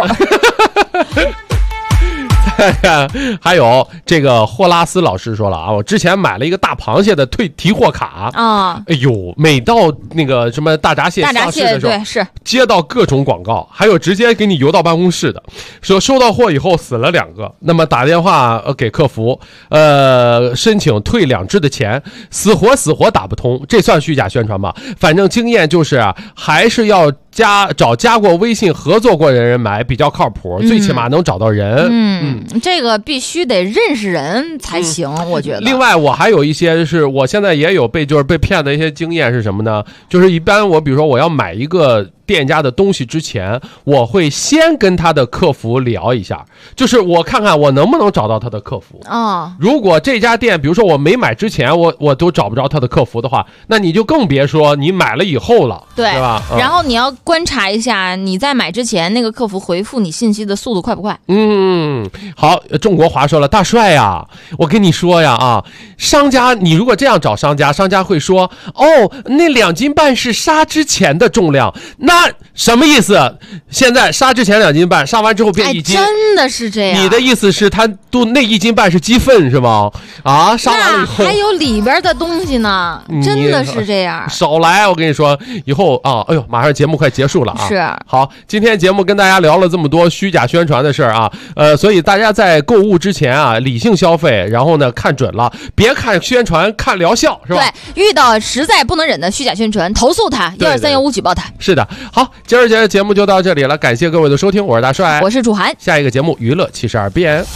还有这个霍拉斯老师说了啊，我之前买了一个大螃蟹的提货卡啊，哎呦，每到那个什么大闸蟹上市的时候， 对，是接到各种广告，还有直接给你邮到办公室的，说收到货以后死了2个，那么打电话给客服，申请退2只的钱，死活打不通，这算虚假宣传吗？反正经验就是啊，还是要找加过微信合作过的人买比较靠谱，最起码能找到人。 这个必须得认识人才行，我觉得。 另外，我还有一些是我现在也有被骗的一些经验是什么呢？就是一般比如说我要买一个店家的东西之前，我会先跟他的客服聊一下，就是我看看我能不能找到他的客服。如果这家店比如说我没买之前我都找不着他的客服的话，那你就更别说你买了以后了，对吧？ 然后你要观察一下你在买之前那个客服回复你信息的速度快不快。 好，郑国华说了，大帅呀，我跟你说呀啊，商家你如果这样找商家会说，那2斤半是杀之前的重量，那什么意思？现在杀之前2斤半，杀完之后变1斤， 真的是这样？ 你的意思是他都那1斤半是鸡粪是吗？啊，杀完了以后还有里边的东西呢，真的是这样。 少来，我跟你说，以后啊，哎呦，马上节目快结束了啊。 是。 好，今天节目跟大家聊了这么多虚假宣传的事儿啊，所以大家在购物之前啊，理性消费，然后呢看准了，别看宣传，看疗效，是吧？ 对，遇到实在不能忍的虚假宣传，投诉他，12315举报他。 是的，好，今儿节目就到这里了，感谢各位的收听，我是大帅， 我是楚涵， 下一个节目娱乐72变。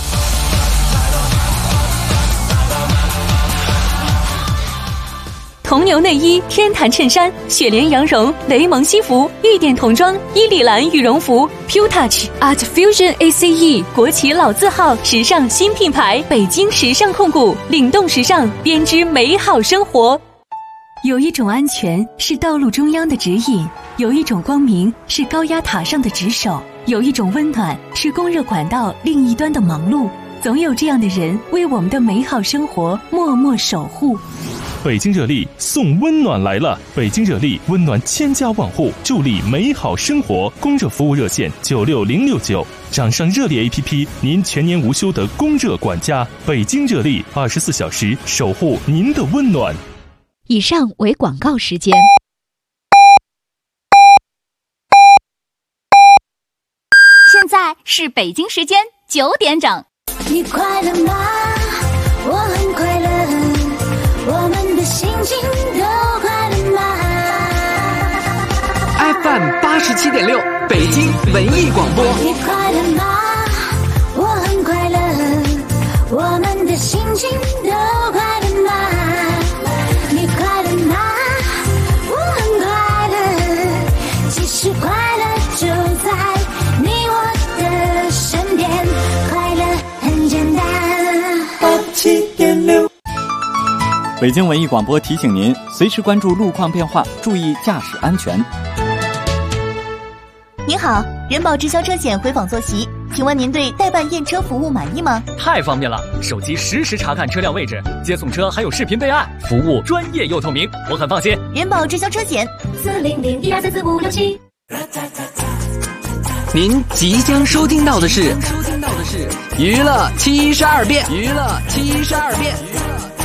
铜牛内衣、天坛衬衫、雪莲羊绒、雷蒙西服、玉电童装、伊丽兰羽绒服、Pure Touch Art Fusion ACE 国企老字号时尚新品牌，北京时尚控股，领动时尚，编织美好生活。有一种安全是道路中央的指引，有一种光明是高压塔上的值守，有一种温暖是供热管道另一端的忙碌。总有这样的人为我们的美好生活默默守护。 北京热力送温暖来了！北京热力温暖千家万户，助力美好生活。供热服务热线96069，掌上热力 APP， 您全年无休的供热管家。北京热力24小时守护您的温暖。 以上为广告时间。 现在是北京时间9点整。 你快乐吗？ 我很快乐，我们的心情都快乐吗 ？FM 87.6，北京文艺广播。 你快乐吗？我很快乐，我们的心情都快乐吗？你快乐吗？我很快乐，其实快乐就在你我的身边，快乐很简单。 87.6，北京文艺广播提醒您，随时关注路况变化，注意驾驶安全。 您好，人保直销车险回访坐席，请问您对代办验车服务满意吗？ 太方便了，手机实时查看车辆位置，接送车还有视频备案，服务专业又透明，我很放心。 人保直销车险，40012344567。 您即将收听到的是娱乐72变，娱乐72变。